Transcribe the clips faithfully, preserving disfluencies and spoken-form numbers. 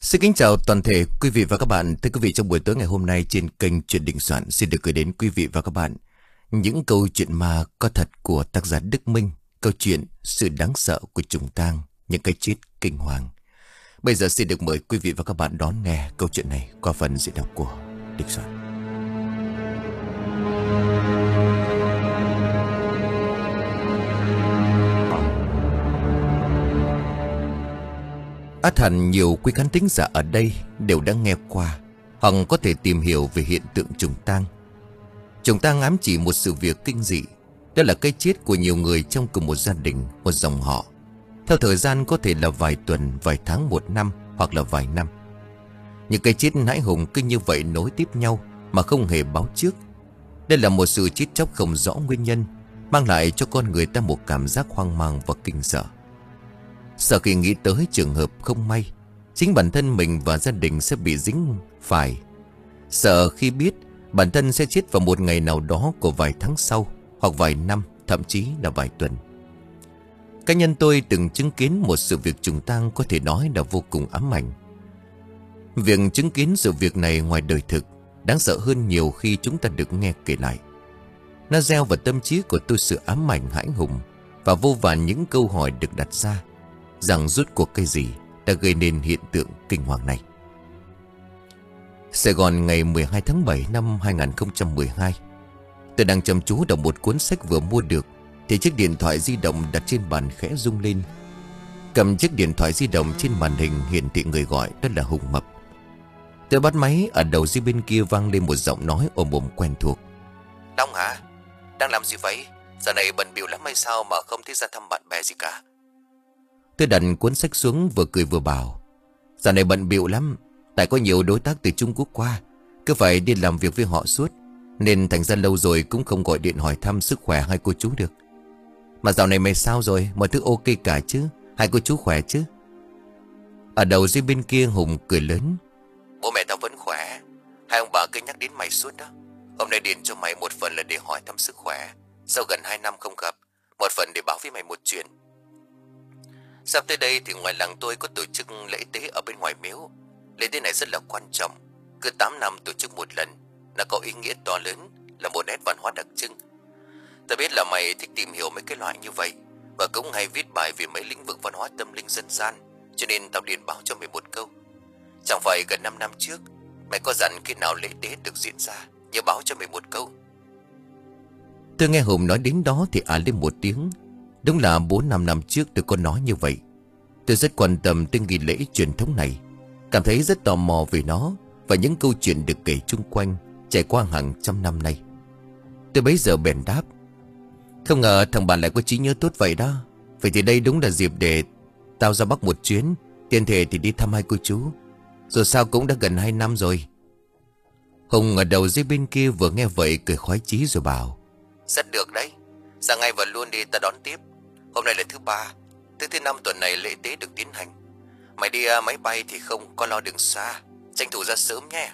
Xin kính chào toàn thể quý vị và các bạn. Thưa quý vị, trong buổi tối ngày hôm nay trên kênh Chuyện Định Soạn xin được gửi đến quý vị và các bạn những câu chuyện ma có thật của tác giả Đức Minh, câu chuyện Sự Đáng Sợ của Trùng Tang, những cái chết kinh hoàng. Bây giờ xin được mời quý vị và các bạn đón nghe câu chuyện này qua phần diễn đọc của Định Soạn. Ắt hẳn nhiều quý khán thính giả ở đây đều đã nghe qua hoặc có thể tìm hiểu về hiện tượng trùng tang. Trùng tang ám chỉ một sự việc kinh dị, đó là cái chết của nhiều người trong cùng một gia đình, một dòng họ. Theo thời gian có thể là vài tuần, vài tháng, một năm hoặc là vài năm. Những cái chết hãi hùng cứ như vậy nối tiếp nhau mà không hề báo trước. Đây là một sự chết chóc không rõ nguyên nhân, mang lại cho con người ta một cảm giác hoang mang và kinh sợ. Sợ khi nghĩ tới trường hợp không may chính bản thân mình và gia đình sẽ bị dính phải. Sợ khi biết bản thân sẽ chết vào một ngày nào đó của vài tháng sau, hoặc vài năm, thậm chí là vài tuần. Cá nhân tôi từng chứng kiến một sự việc trùng tang có thể nói là vô cùng ám ảnh. Việc chứng kiến sự việc này ngoài đời thực đáng sợ hơn nhiều khi chúng ta được nghe kể lại. Nó gieo vào tâm trí của tôi sự ám ảnh hãi hùng và vô vàn những câu hỏi được đặt ra, rằng rốt cuộc cái gì đã gây nên hiện tượng kinh hoàng này. Sài Gòn ngày mười hai tháng bảy năm hai nghìn không trăm mười hai. Tôi đang chăm chú đọc một cuốn sách vừa mua được thì chiếc điện thoại di động đặt trên bàn khẽ rung lên. Cầm chiếc điện thoại di động, trên màn hình hiển thị người gọi, đó là Hùng Mập. Tôi bắt máy, ở đầu dây bên kia vang lên một giọng nói ồm ồm quen thuộc. Đông hả? Đang làm gì vậy? Giờ này bận bịu lắm hay sao mà không thấy ra thăm bạn bè gì cả? Tôi đặt cuốn sách xuống, vừa cười vừa bảo, giờ này bận bịu lắm, tại có nhiều đối tác từ Trung Quốc qua, cứ phải đi làm việc với họ suốt, nên thành ra lâu rồi cũng không gọi điện hỏi thăm sức khỏe hai cô chú được. Mà dạo này mày sao rồi? Mọi thứ ok cả chứ? Hai cô chú khỏe chứ? Ở đầu dây bên kia Hùng cười lớn. Bố mẹ tao vẫn khỏe. Hai ông bà cứ nhắc đến mày suốt đó. Hôm nay điện cho mày một phần là để hỏi thăm sức khỏe, sau gần hai năm không gặp, một phần để báo với mày một chuyện. Sắp tới đây thì ngoài làng tôi có tổ chức lễ tế ở bên ngoài miếu. Lễ tế này rất là quan trọng, cứ tám năm tổ chức một lần. Nó có ý nghĩa to lớn, là một nét văn hóa đặc trưng. Tôi biết là mày thích tìm hiểu mấy cái loại như vậy, và cũng hay viết bài về mấy lĩnh vực văn hóa tâm linh dân gian, cho nên tao điện báo cho mày một câu. Chẳng phải gần năm năm trước mày có dặn khi nào lễ tế được diễn ra, nhớ báo cho mày một câu. Tôi nghe Hùng nói đến đó thì à lên một tiếng. Đúng là bốn năm năm trước tôi có nói như vậy. Tôi rất quan tâm tới nghi lễ truyền thống này, cảm thấy rất tò mò về nó và những câu chuyện được kể chung quanh trải qua hàng trăm năm nay. Tôi bấy giờ bèn đáp, không ngờ thằng bạn lại có trí nhớ tốt vậy đó. Vậy thì đây đúng là dịp để tao ra Bắc một chuyến, tiền thể thì đi thăm hai cô chú. Rồi sao cũng đã gần hai năm rồi. Hùng ở đầu dây bên kia vừa nghe vậy cười khoái chí rồi bảo, rất được đấy, ra ngay và luôn đi, ta đón tiếp. Hôm nay là thứ ba, thứ thứ năm tuần này lễ tế được tiến hành. Mày đi uh, máy bay thì không có lo đường xa, tranh thủ ra sớm nhé.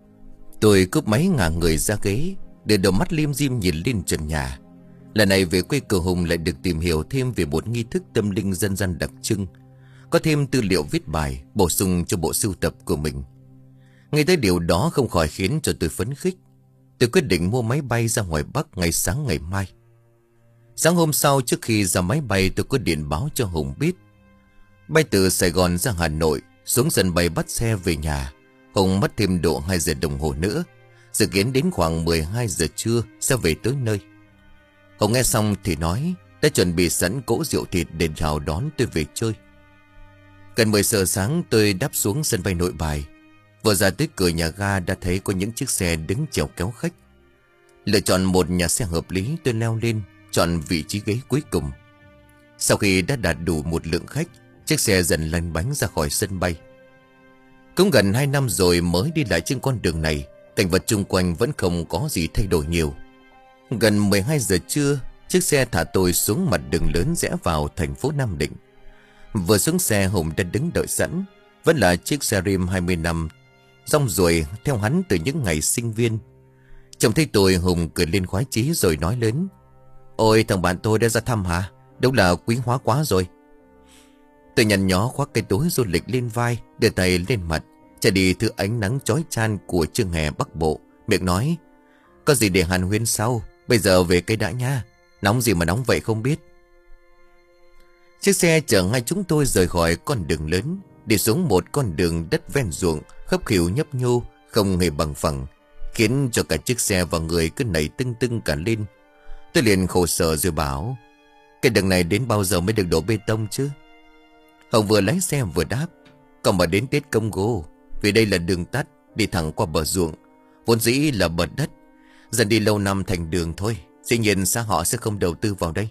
Tôi cướp máy ngả người ra ghế, để đầu mắt liêm diêm nhìn lên trần nhà. Lần này về quê của Hùng lại được tìm hiểu thêm về một nghi thức tâm linh dân gian đặc trưng, có thêm tư liệu viết bài bổ sung cho bộ sưu tập của mình. Nghe tới điều đó không khỏi khiến cho tôi phấn khích. Tôi quyết định mua máy bay ra ngoài Bắc ngày sáng ngày mai. Sáng hôm sau, trước khi ra máy bay, tôi có điện báo cho Hùng biết. Bay từ Sài Gòn ra Hà Nội, xuống sân bay bắt xe về nhà. Hùng mất thêm độ hai giờ đồng hồ nữa, dự kiến đến khoảng mười hai giờ trưa sẽ về tới nơi. Hùng nghe xong thì nói đã chuẩn bị sẵn cỗ rượu thịt để chào đón tôi về chơi. Gần mười giờ sáng tôi đáp xuống sân bay Nội Bài. Vừa ra tới cửa nhà ga đã thấy có những chiếc xe đứng chèo kéo khách. Lựa chọn một nhà xe hợp lý, tôi leo lên, chọn vị trí ghế cuối cùng. Sau khi đã đạt đủ một lượng khách, chiếc xe dần lăn bánh ra khỏi sân bay. Cũng gần hai năm rồi mới đi lại trên con đường này, cảnh vật chung quanh vẫn không có gì thay đổi nhiều. Gần mười hai giờ trưa, chiếc xe thả tôi xuống mặt đường lớn rẽ vào thành phố Nam Định. Vừa xuống xe, Hùng đã đứng đợi sẵn, vẫn là chiếc xe rim hai mươi năm, rong ruổi theo hắn từ những ngày sinh viên. Trông thấy tôi, Hùng cười lên khoái chí rồi nói lớn, ôi thằng bạn tôi đã ra thăm hả? Đúng là quý hóa quá rồi. Tôi nhăn nhó khoác cái túi du lịch lên vai, đưa tay lên mặt, che đi thứ ánh nắng chói chang của trưa hè Bắc Bộ, miệng nói: "Có gì để hàn huyên sau, bây giờ về cây đã nha. Nóng gì mà nóng vậy không biết." Chiếc xe chở ngay chúng tôi rời khỏi con đường lớn, đi xuống một con đường đất ven ruộng, khấp khỉu nhấp nhô, không hề bằng phẳng, khiến cho cả chiếc xe và người cứ nảy tưng tưng cả lên. Tôi liền khổ sở rồi bảo: "Cái đường này đến bao giờ mới được đổ bê tông chứ?" Hồng vừa lái xe vừa đáp: "Còn mà đến Tết Công Gô, vì đây là đường tắt, đi thẳng qua bờ ruộng, vốn dĩ là bờ đất, dần đi lâu năm thành đường thôi. Dĩ nhiên xã họ sẽ không đầu tư vào đây."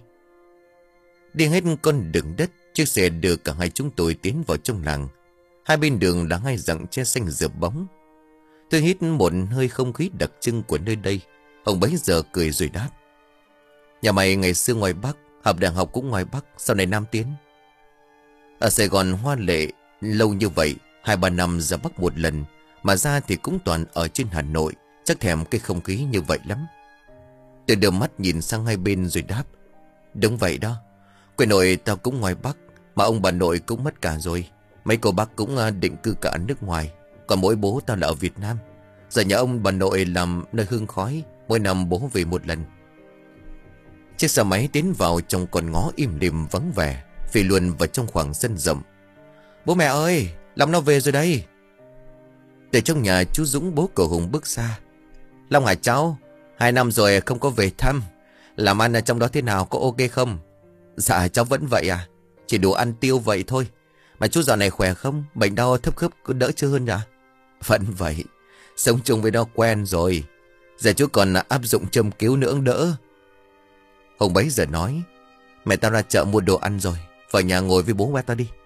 Đi hết con đường đất, chiếc xe đưa cả hai chúng tôi tiến vào trong làng. Hai bên đường là hai dặng tre xanh rợp bóng. Tôi hít một hơi không khí đặc trưng của nơi đây. Hồng bấy giờ cười rồi đáp: "Nhà mày ngày xưa ngoài Bắc, học đại học cũng ngoài Bắc, sau này Nam tiến?" Ở Sài Gòn hoa lệ lâu như vậy, hai ba năm ra Bắc một lần, mà ra thì cũng toàn ở trên Hà Nội, chắc thèm cái không khí như vậy lắm. Tôi đưa mắt nhìn sang hai bên rồi đáp: "Đúng vậy đó. Quê nội tao cũng ngoài Bắc, mà ông bà nội cũng mất cả rồi. Mấy cô bác cũng định cư cả nước ngoài, còn mỗi bố tao là ở Việt Nam. Giờ nhà ông bà nội làm nơi hương khói, mỗi năm bố về một lần." Chiếc xe máy tiến vào trong con ngõ im lìm vắng vẻ, phi luôn vào trong khoảng sân rộng. "Bố mẹ ơi, Long nó về rồi đây." Từ trong nhà chú Dũng, bố của Hùng, bước ra. "Long hả cháu? Hai năm rồi không có về thăm. Làm ăn ở trong đó thế nào, có ok không?" "Dạ cháu vẫn vậy à, chỉ đủ ăn tiêu vậy thôi. Mà chú dạo này khỏe không? Bệnh đau thấp khớp có đỡ chưa hơn à?" "Vẫn vậy, sống chung với nó quen rồi. Giờ chú còn áp dụng châm cứu nữa đỡ." Hùng bấy giờ nói: "Mẹ tao ra chợ mua đồ ăn rồi, vào nhà ngồi với bố ba tao đi."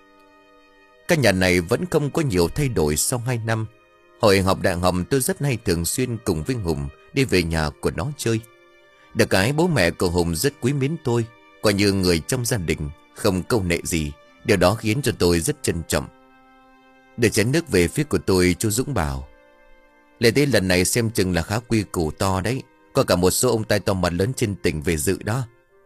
Căn nhà này vẫn không có nhiều thay đổi sau hai năm. Hồi học đại học tôi rất hay thường xuyên cùng với Hùng đi về nhà của nó chơi. Được cái bố mẹ của Hùng rất quý mến tôi, coi như người trong gia đình, không câu nệ gì. Điều đó khiến cho tôi rất trân trọng. Để chén nước về phía của tôi, chú Dũng bảo: "Lễ tế lần này xem chừng là khá quy củ to đấy. Có cả một số ông tai to mặt lớn trên tỉnh về dự đó.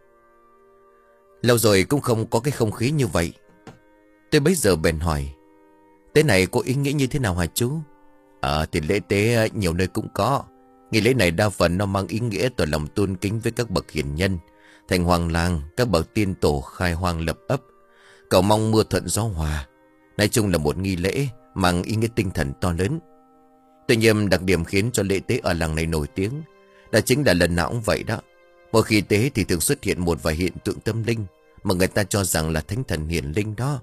Lâu rồi cũng không có cái không khí như vậy." Tôi bấy giờ bèn hỏi: "Tế này có ý nghĩa như thế nào hả chú?" "Ờ thì lễ tế nhiều nơi cũng có. Nghi lễ này đa phần nó mang ý nghĩa tỏ lòng tôn kính với các bậc hiền nhân, thành hoàng làng, các bậc tiên tổ khai hoang lập ấp, cầu mong mưa thuận gió hòa. Nói chung là một nghi lễ mang ý nghĩa tinh thần to lớn. Tuy nhiên đặc điểm khiến cho lễ tế ở làng này nổi tiếng, đó chính là lần nào cũng vậy đó. Mỗi khi tế thì thường xuất hiện một vài hiện tượng tâm linh mà người ta cho rằng là thánh thần hiển linh đó."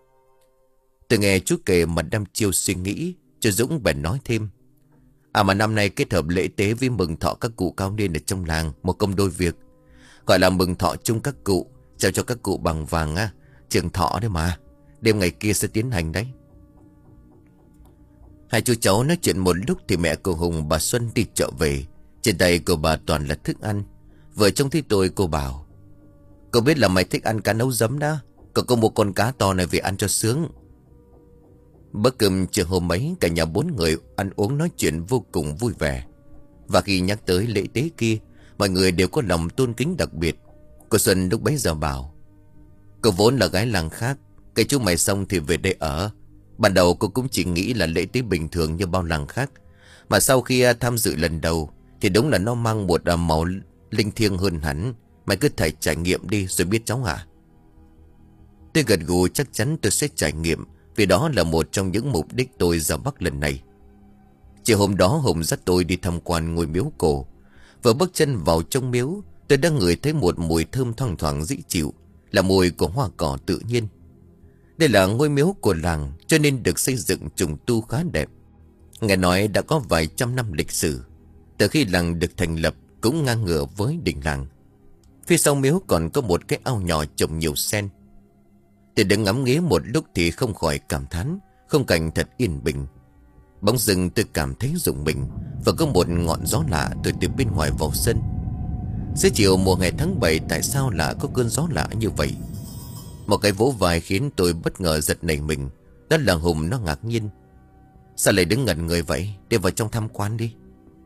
Tôi nghe chú kể mà đăm chiêu suy nghĩ, chú Dũng bèn nói thêm: "À mà năm nay kết hợp lễ tế với mừng thọ các cụ cao niên ở trong làng, một công đôi việc. Gọi là mừng thọ chung các cụ, trao cho các cụ bằng vàng á, trường thọ đấy mà. Đêm ngày kia sẽ tiến hành đấy." Hai chú cháu nói chuyện một lúc thì mẹ của Hùng, bà Xuân, đi chợ về. Trên tay của bà toàn là thức ăn. Vừa trông thấy tôi, cô bảo: "Cậu biết là mày thích ăn cá nấu giấm đó. Cậu có mua con cá to này về ăn cho sướng." Bữa cơm chiều hôm ấy, cả nhà bốn người ăn uống nói chuyện vô cùng vui vẻ. Và khi nhắc tới lễ tế kia, mọi người đều có lòng tôn kính đặc biệt. Cô Xuân lúc bấy giờ bảo: "Cô vốn là gái làng khác, cái chú mày xong thì về đây ở. Ban đầu cô cũng chỉ nghĩ là lễ tế bình thường như bao làng khác, mà sau khi tham dự lần đầu thì đúng là nó mang một màu linh thiêng hơn hẳn. Mày cứ thử trải nghiệm đi rồi biết cháu hả?" Tôi gật gù, chắc chắn tôi sẽ trải nghiệm, vì đó là một trong những mục đích tôi ra Bắc lần này. Chiều hôm đó Hùng dắt tôi đi tham quan ngôi miếu cổ. Vừa bước chân vào trong miếu, tôi đã ngửi thấy một mùi thơm thoang thoảng dễ chịu, là mùi của hoa cỏ tự nhiên. Đây là ngôi miếu của làng, cho nên được xây dựng trùng tu khá đẹp. Nghe nói đã có vài trăm năm lịch sử. Từ khi làng được thành lập cũng ngang ngửa với đình làng. Phía sau miếu còn có một cái ao nhỏ trồng nhiều sen. Tôi đứng ngắm nghía một lúc thì không khỏi cảm thán, khung cảnh thật yên bình. Bỗng dưng tôi cảm thấy rùng mình, và có một ngọn gió lạ từ từ bên ngoài vào sân. Giữa chiều mùa hè tháng bảy, tại sao lại có cơn gió lạ như vậy? Một cái vỗ vai khiến tôi bất ngờ giật nảy mình. Đó là Hùng, nó ngạc nhiên: "Sao lại đứng ngẩn người vậy? Đi vào trong tham quan đi."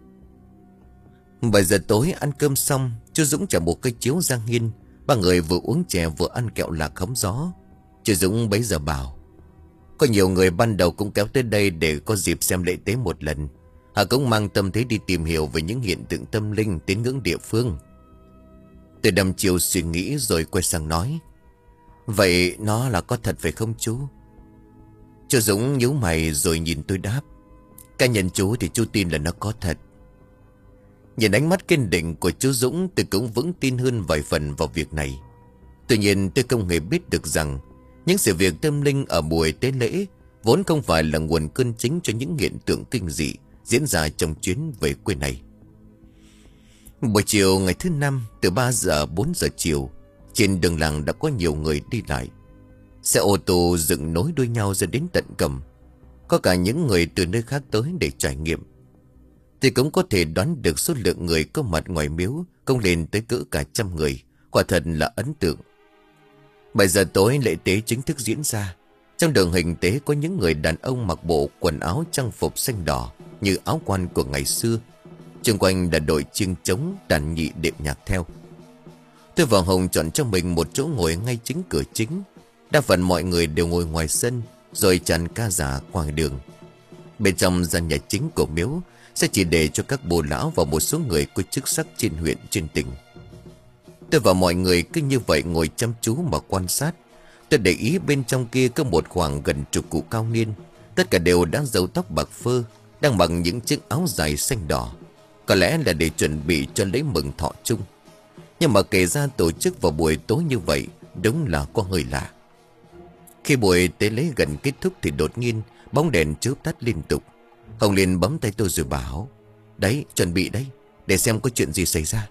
Bảy giờ tối ăn cơm xong, chú Dũng chở một cây chiếu ra hiên. Ba người vừa uống chè vừa ăn kẹo lạc hóng gió. Chú Dũng bấy giờ bảo: Có nhiều người ban đầu cũng kéo tới đây để có dịp xem lễ tế một lần. Họ cũng mang tâm thế đi tìm hiểu về những hiện tượng tâm linh tín ngưỡng địa phương. Tôi đăm chiều suy nghĩ rồi quay sang nói: vậy nó là có thật phải không chú? Chú Dũng nhíu mày rồi nhìn tôi đáp: cá nhân chú thì chú tin là nó có thật. Nhìn ánh mắt kiên định của chú Dũng, tôi cũng vững tin hơn vài phần vào việc này. Tuy nhiên tôi không hề biết được rằng những sự việc tâm linh ở buổi tế lễ vốn không phải là nguồn cơn chính cho những hiện tượng kinh dị diễn ra trong chuyến về quê này. Buổi chiều ngày thứ năm, từ ba giờ bốn giờ chiều, trên đường làng đã có nhiều người đi lại. Xe ô tô dựng nối đuôi nhau ra đến tận Cầm. Có cả những người từ nơi khác tới để trải nghiệm. Thì cũng có thể đoán được số lượng người có mặt ngoài miếu không lên tới cỡ cả trăm người. Quả thật là ấn tượng. Bảy giờ tối lễ tế chính thức diễn ra. Trong đường hình tế có những người đàn ông mặc bộ quần áo trang phục xanh đỏ như áo quan của ngày xưa. Xung quanh là đội chiêng trống, đàn nhị đệm nhạc theo. Tôi và Hồng chọn cho mình một chỗ ngồi ngay chính cửa chính. Đa phần mọi người đều ngồi ngoài sân, rồi tràn ca giả qua đường. Bên trong gian nhà chính của miếu sẽ chỉ để cho các bồ lão và một số người có chức sắc trên huyện trên tỉnh. Tôi và mọi người cứ như vậy ngồi chăm chú mà quan sát. Tôi để ý bên trong kia có một khoảng gần chục cụ cao niên. Tất cả đều đã râu tóc bạc phơ, đang mặc những chiếc áo dài xanh đỏ. Có lẽ là để chuẩn bị cho lễ mừng thọ chung. Nhưng mà kể ra tổ chức vào buổi tối như vậy đúng là có hơi lạ. Khi buổi tế lễ gần kết thúc thì đột nhiên bóng đèn chớp tắt liên tục. Hồng liền bấm tay tôi rồi bảo: đấy, chuẩn bị đấy, để xem có chuyện gì xảy ra.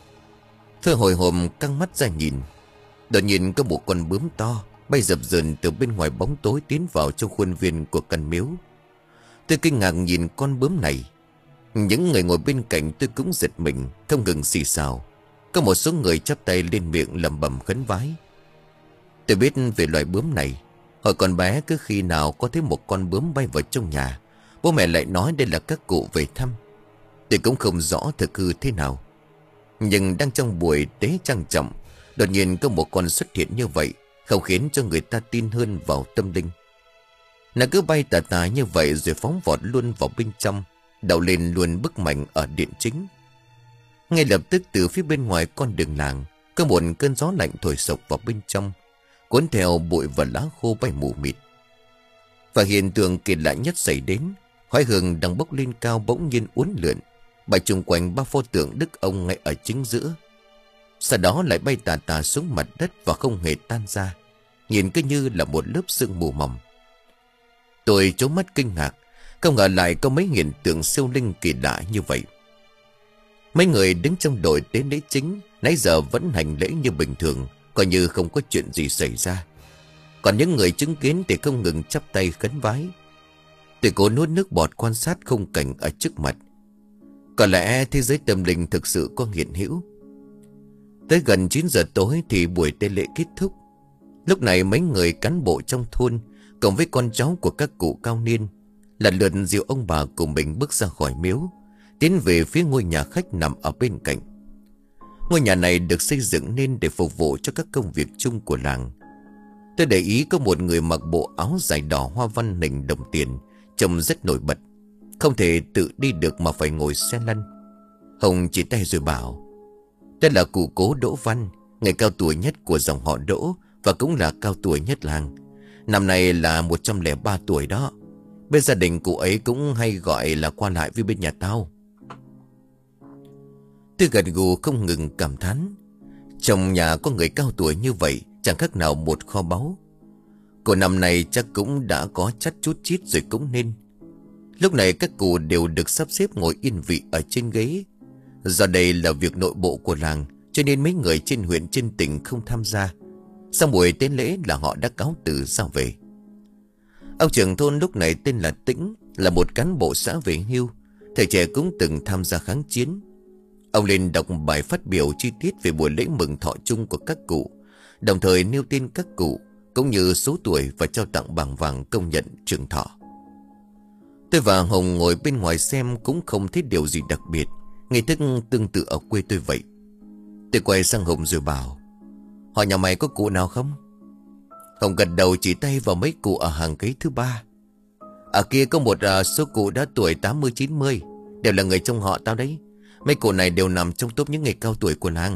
Tôi hồi hộp căng mắt ra nhìn. Đột nhiên có một con bướm to bay dập dờn từ bên ngoài bóng tối tiến vào trong khuôn viên của căn miếu. Tôi kinh ngạc nhìn con bướm này. Những người ngồi bên cạnh tôi cũng giật mình, không ngừng xì xào. Có một số người chắp tay lên miệng lẩm bẩm khấn vái. Tôi biết về loài bướm này. Hồi còn bé cứ khi nào có thấy một con bướm bay vào trong nhà, bố mẹ lại nói đây là các cụ về thăm. Tôi cũng không rõ thực hư thế nào. Nhưng đang trong buổi tế trang trọng, đột nhiên có một con xuất hiện như vậy, không khiến cho người ta tin hơn vào tâm linh. Nó cứ bay tà tà như vậy rồi phóng vọt luôn vào bên trong, đậu lên luôn bức mảnh ở điện chính. Ngay lập tức từ phía bên ngoài con đường làng, có một cơn gió lạnh thổi sộc vào bên trong, cuốn theo bụi và lá khô bay mù mịt. Và hiện tượng kỳ lạ nhất xảy đến, khói hương đang bốc lên cao bỗng nhiên uốn lượn, bay chung quanh ba pho tượng Đức ông ngay ở chính giữa. Sau đó lại bay tà tà xuống mặt đất và không hề tan ra, nhìn cứ như là một lớp sương mù mỏng. Tôi trố mắt kinh ngạc, không ngờ lại có mấy hiện tượng siêu linh kỳ lạ như vậy. Mấy người đứng trong đội tế lễ chính nãy giờ vẫn hành lễ như bình thường, coi như không có chuyện gì xảy ra. Còn những người chứng kiến thì không ngừng chắp tay khấn vái. Tôi cố nuốt nước bọt quan sát khung cảnh ở trước mặt. Có lẽ thế giới tâm linh thực sự có hiện hữu. Tới gần chín giờ tối thì buổi tế lễ kết thúc. Lúc này mấy người cán bộ trong thôn cộng với con cháu của các cụ cao niên lần lượt dìu ông bà của mình bước ra khỏi miếu, tiến về phía ngôi nhà khách nằm ở bên cạnh. Ngôi nhà này được xây dựng nên để phục vụ cho các công việc chung của làng. Tôi để ý có một người mặc bộ áo dài đỏ hoa văn hình đồng tiền, trông rất nổi bật, không thể tự đi được mà phải ngồi xe lăn. Hồng chỉ tay rồi bảo: đây là cụ Cố Đỗ Văn, người cao tuổi nhất của dòng họ Đỗ và cũng là cao tuổi nhất làng. Năm nay là một trăm lẻ ba tuổi đó. Bên gia đình cụ ấy cũng hay gọi là qua lại với bên nhà tao. Tôi gật gù không ngừng cảm thán. Trong nhà có người cao tuổi như vậy chẳng khác nào một kho báu. Cụ năm này chắc cũng đã có chắt chút chít rồi cũng nên. Lúc này các cụ đều được sắp xếp ngồi yên vị ở trên ghế. Do đây là việc nội bộ của làng cho nên mấy người trên huyện trên tỉnh không tham gia. Sau buổi tế lễ là họ đã cáo từ ra về. Ông trưởng thôn lúc này tên là Tĩnh, là một cán bộ xã về hưu. Thời trẻ cũng từng tham gia kháng chiến. Ông lên đọc bài phát biểu chi tiết về buổi lễ mừng thọ chung của các cụ, đồng thời nêu tên các cụ cũng như số tuổi và trao tặng bằng vàng công nhận trường thọ. Tôi và Hồng ngồi bên ngoài xem cũng không thấy điều gì đặc biệt, nghi thức tương tự ở quê tôi vậy. Tôi quay sang Hồng rồi bảo: họ nhà mày có cụ nào không? Hồng gật đầu chỉ tay vào mấy cụ ở hàng ghế thứ ba. Ở kia có một uh, số cụ đã tuổi tám mươi chín mươi, đều là người trong họ tao đấy. Mấy cụ này đều nằm trong top những người cao tuổi của làng.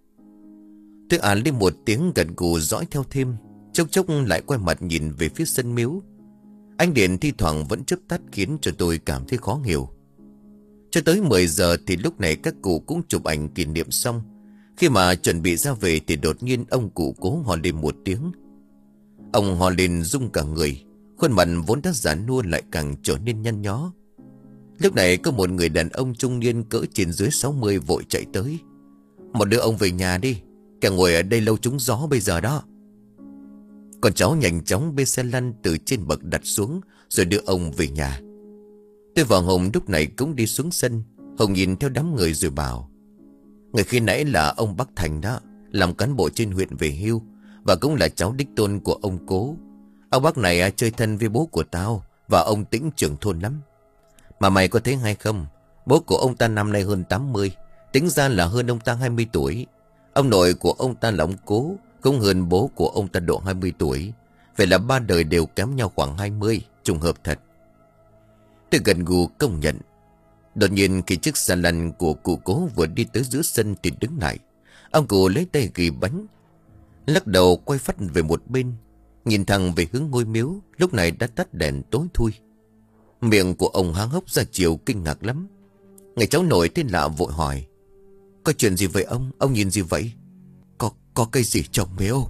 Tôi ả lên một tiếng gật gù dõi theo thêm. Chốc chốc lại quay mặt nhìn về phía sân miếu. Ánh điện thi thoảng vẫn chớp tắt khiến cho tôi cảm thấy khó hiểu. Cho tới mười giờ thì lúc này các cụ cũng chụp ảnh kỷ niệm xong. Khi mà chuẩn bị ra về thì đột nhiên ông cụ cố hò lên một tiếng. Ông hò lên rung cả người. Khuôn mặt vốn đã già nua lại càng trở nên nhăn nhó. Lúc này có một người đàn ông trung niên cỡ trên dưới sáu mươi vội chạy tới. Một đứa ông về nhà đi, kẻ ngồi ở đây lâu trúng gió bây giờ đó. Con cháu nhanh chóng bê xe lăn từ trên bậc đặt xuống rồi đưa ông về nhà. Tôi và Hồng lúc này cũng đi xuống sân. Hồng nhìn theo đám người rồi bảo: người khi nãy là ông Bắc Thành đó, làm cán bộ trên huyện về hưu, và cũng là cháu đích tôn của ông Cố. Ông bác này chơi thân với bố của tao và ông Tĩnh trưởng thôn lắm. Mà mày có thấy hay không, bố của ông ta năm nay hơn tám mươi, tính ra là hơn ông ta hai mươi tuổi. Ông nội của ông ta là ông Cố, cũng hơn bố của ông ta độ hai mươi tuổi. Vậy là ba đời đều kém nhau khoảng hai mươi, trùng hợp thật. Tôi gần gù công nhận. Đột nhiên khi chiếc xe lăn của cụ Cố vừa đi tới giữa sân thì đứng lại. Ông cụ lấy tay ghi bánh, lắc đầu quay phắt về một bên, nhìn thẳng về hướng ngôi miếu lúc này đã tắt đèn tối thui. Miệng của ông há hốc ra chiều kinh ngạc lắm. Người cháu nội tên lạ vội hỏi: có chuyện gì vậy ông? Ông nhìn gì vậy? Có, có cây gì trong miếu?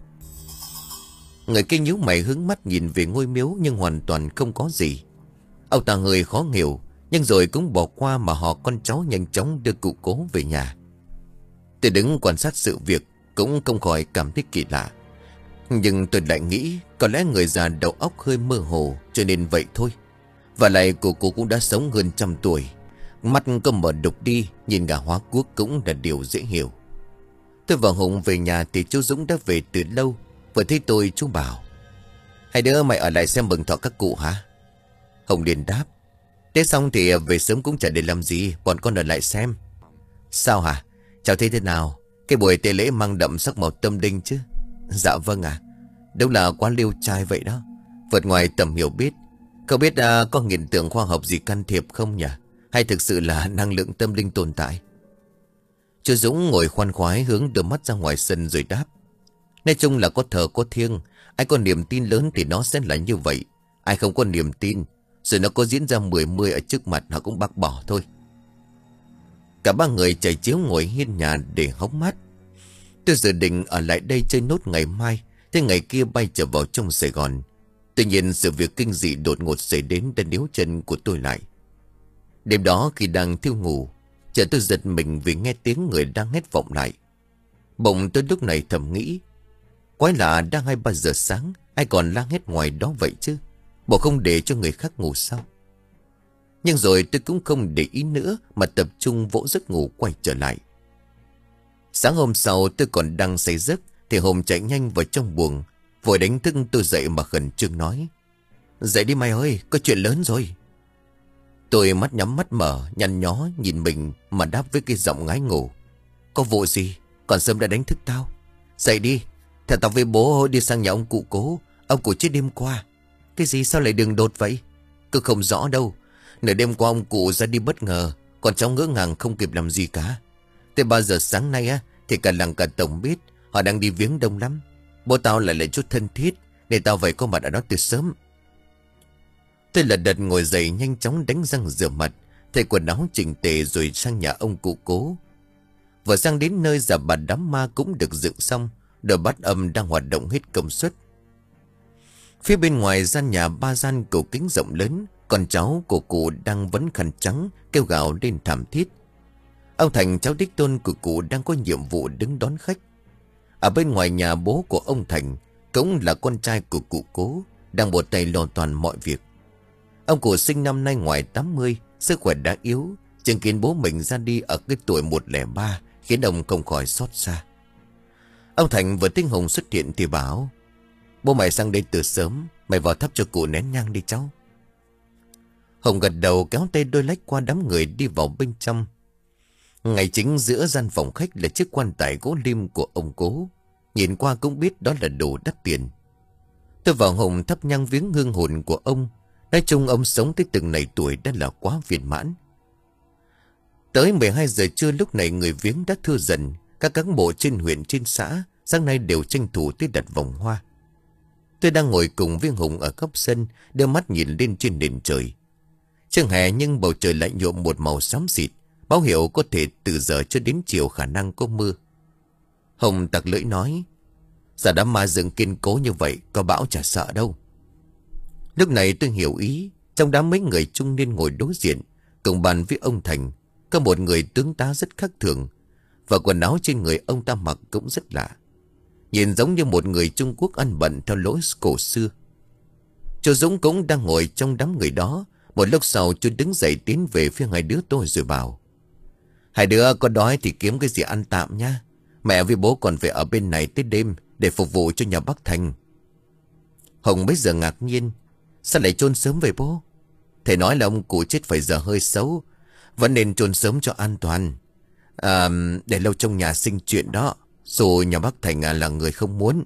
Người kia nhíu mày hướng mắt nhìn về ngôi miếu nhưng hoàn toàn không có gì. Ông ta hơi khó hiểu, nhưng rồi cũng bỏ qua mà họ con cháu nhanh chóng đưa cụ Cố về nhà. Tôi đứng quan sát sự việc cũng không khỏi cảm thấy kỳ lạ. Nhưng tôi lại nghĩ có lẽ người già đầu óc hơi mơ hồ cho nên vậy thôi. Và lại cụ cụ cũng đã sống hơn trăm tuổi, mắt có mở đục đi, nhìn gà hóa cuốc cũng là điều dễ hiểu. Tôi và Hùng về nhà thì chú Dũng đã về từ lâu. Vừa thấy tôi chú bảo: hai đứa mày ở lại xem mừng thọ các cụ hả? Hùng liền đáp: thế xong thì về sớm cũng chả để làm gì, bọn con ở lại xem. Sao hả? Cháu thấy thế nào? Cái buổi tế lễ mang đậm sắc màu tâm linh chứ? Dạ vâng ạ. À, đúng là quá liêu trai vậy đó, vượt ngoài tầm hiểu biết. Không biết à, có hiện tượng khoa học gì can thiệp không nhỉ? Hay thực sự là năng lượng tâm linh tồn tại? Chú Dũng ngồi khoan khoái hướng đưa mắt ra ngoài sân rồi đáp: nói chung là có thờ có thiêng. Ai có niềm tin lớn thì nó sẽ là như vậy. Ai không có niềm tin, rồi nó có diễn ra mười mươi ở trước mặt họ cũng bác bỏ thôi. Cả ba người chảy chiếu ngồi hiên nhà để hóng mát. Tôi dự định ở lại đây chơi nốt ngày mai, thế ngày kia bay trở vào trong Sài Gòn. Tuy nhiên sự việc kinh dị đột ngột xảy đến đã níu chân của tôi lại. Đêm đó khi đang thiêu ngủ, chợt tôi giật mình vì nghe tiếng người đang hét vọng lại. Bỗng tôi lúc này thầm nghĩ: quái lạ, đang hai ba giờ sáng ai còn la hét ngoài đó vậy chứ? Bộ không để cho người khác ngủ sao? Nhưng rồi tôi cũng không để ý nữa mà tập trung vỗ giấc ngủ quay trở lại. Sáng hôm sau tôi còn đang say giấc thì Hùng chạy nhanh vào trong buồng, vội đánh thức tôi dậy mà khẩn trương nói: dậy đi mày ơi, có chuyện lớn rồi. Tôi mắt nhắm mắt mở, nhăn nhó nhìn mình mà đáp với cái giọng ngái ngủ: có vụ gì? Còn sớm đã đánh thức tao. Dậy đi, theo tao với bố đi sang nhà ông cụ Cố. Ông cụ chết đêm qua. Cái gì, sao lại đường đột vậy? Cứ không rõ đâu. Nửa đêm qua ông cụ ra đi bất ngờ, còn cháu ngỡ ngàng không kịp làm gì cả. Tới ba giờ sáng nay á thì cả làng cả tổng biết họ đang đi viếng đông lắm. Bố tao lại lại chút thân thiết nên tao phải có mặt ở đó từ sớm. Tôi lật đật ngồi dậy, nhanh chóng đánh răng rửa mặt, thay quần áo chỉnh tề rồi sang nhà ông cụ Cố. Vừa sang đến nơi giả bà đám ma cũng được dựng xong, đội bát âm đang hoạt động hết công suất. Phía bên ngoài gian nhà ba gian cổ kính rộng lớn, con cháu của cụ đang vấn khăn trắng kêu gào lên thảm thiết. Ông Thành, cháu đích tôn của cụ, đang có nhiệm vụ đứng đón khách. Ở bên ngoài nhà, bố của ông Thành cũng là con trai của cụ Cố, đang một tay lo toàn mọi việc. Ông cụ sinh năm nay ngoài tám mươi, sức khỏe đã yếu, chứng kiến bố mình ra đi ở cái tuổi một không ba khiến ông không khỏi xót xa. Ông Thành vừa tin Hùng xuất hiện thì bảo: bố mày sang đây từ sớm, mày vào thắp cho cụ nén nhang đi cháu. Hùng gật đầu kéo tay đôi lách qua đám người đi vào bên trong. Ngay chính giữa gian phòng khách là chiếc quan tài gỗ lim của ông Cố. Nhìn qua cũng biết đó là đồ đắt tiền. Tôi vào Hùng thắp nhang viếng hương hồn của ông. Nói chung ông sống tới từng này tuổi đã là quá viên mãn. Tới mười hai giờ trưa lúc này người viếng đã thưa dần. Các cán bộ trên huyện trên xã sáng nay đều tranh thủ tới đặt vòng hoa. Tôi đang ngồi cùng với Hùng ở góc sân, đưa mắt nhìn lên trên nền trời. Trăng hè nhưng bầu trời lại nhuộm một màu xám xịt, báo hiệu có thể từ giờ cho đến chiều khả năng có mưa. Hùng tặc lưỡi nói, giờ đám ma rừng kiên cố như vậy, có bão chả sợ đâu. Lúc này tôi hiểu ý. Trong đám mấy người trung niên ngồi đối diện cùng bàn với ông Thành, có một người tướng tá rất khác thường, và quần áo trên người ông ta mặc cũng rất lạ, nhìn giống như một người Trung Quốc ăn bận theo lối cổ xưa. Chú Dũng cũng đang ngồi trong đám người đó. Một lúc sau chú đứng dậy tiến về phía hai đứa tôi rồi bảo, hai đứa có đói thì kiếm cái gì ăn tạm nha. Mẹ với bố còn phải ở bên này tới đêm để phục vụ cho nhà bác Thành. Hồng bây giờ ngạc nhiên, sao lại chôn sớm vậy bố? Thầy nói là ông cụ chết phải giờ hơi xấu, vẫn nên chôn sớm cho an toàn. À, để lâu trong nhà sinh chuyện đó, dù nhà bác Thành à, là người không muốn.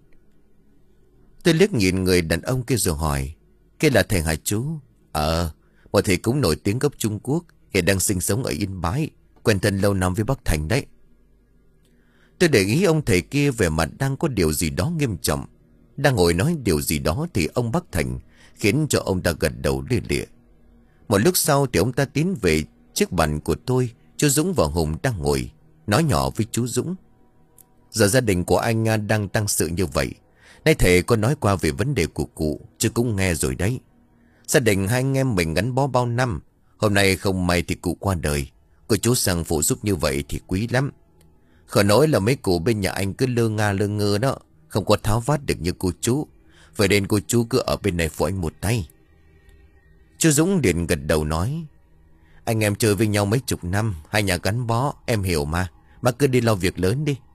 Tôi liếc nhìn người đàn ông kia rồi hỏi, cái là thầy hả chú? Ờ, một thầy cũng nổi tiếng gốc Trung Quốc, hiện đang sinh sống ở Yên Bái, quen thân lâu năm với bác Thành đấy. Tôi để ý ông thầy kia vẻ mặt đang có điều gì đó nghiêm trọng. Đang ngồi nói điều gì đó thì ông bác Thành khiến cho ông ta gật đầu lia lịa. Một lúc sau thì ông ta tiến về chiếc bàn của tôi. Chú Dũng và Hùng đang ngồi, nói nhỏ với chú Dũng, giờ gia đình của anh đang tăng sự như vậy. Nay thầy có nói qua về vấn đề của cụ, chứ cũng nghe rồi đấy. Gia đình hai anh em mình gắn bó bao năm, hôm nay không may thì cụ qua đời. Cô chú sang phụ giúp như vậy thì quý lắm. Khởi nói là mấy cụ bên nhà anh cứ lơ nga lơ ngơ đó, không có tháo vát được như cô chú. Vậy nên cô chú cứ ở bên này phụ anh một tay. Chú Dũng liền gật đầu nói, anh em chơi với nhau mấy chục năm, hai nhà gắn bó, em hiểu mà. Bác cứ đi lo việc lớn đi.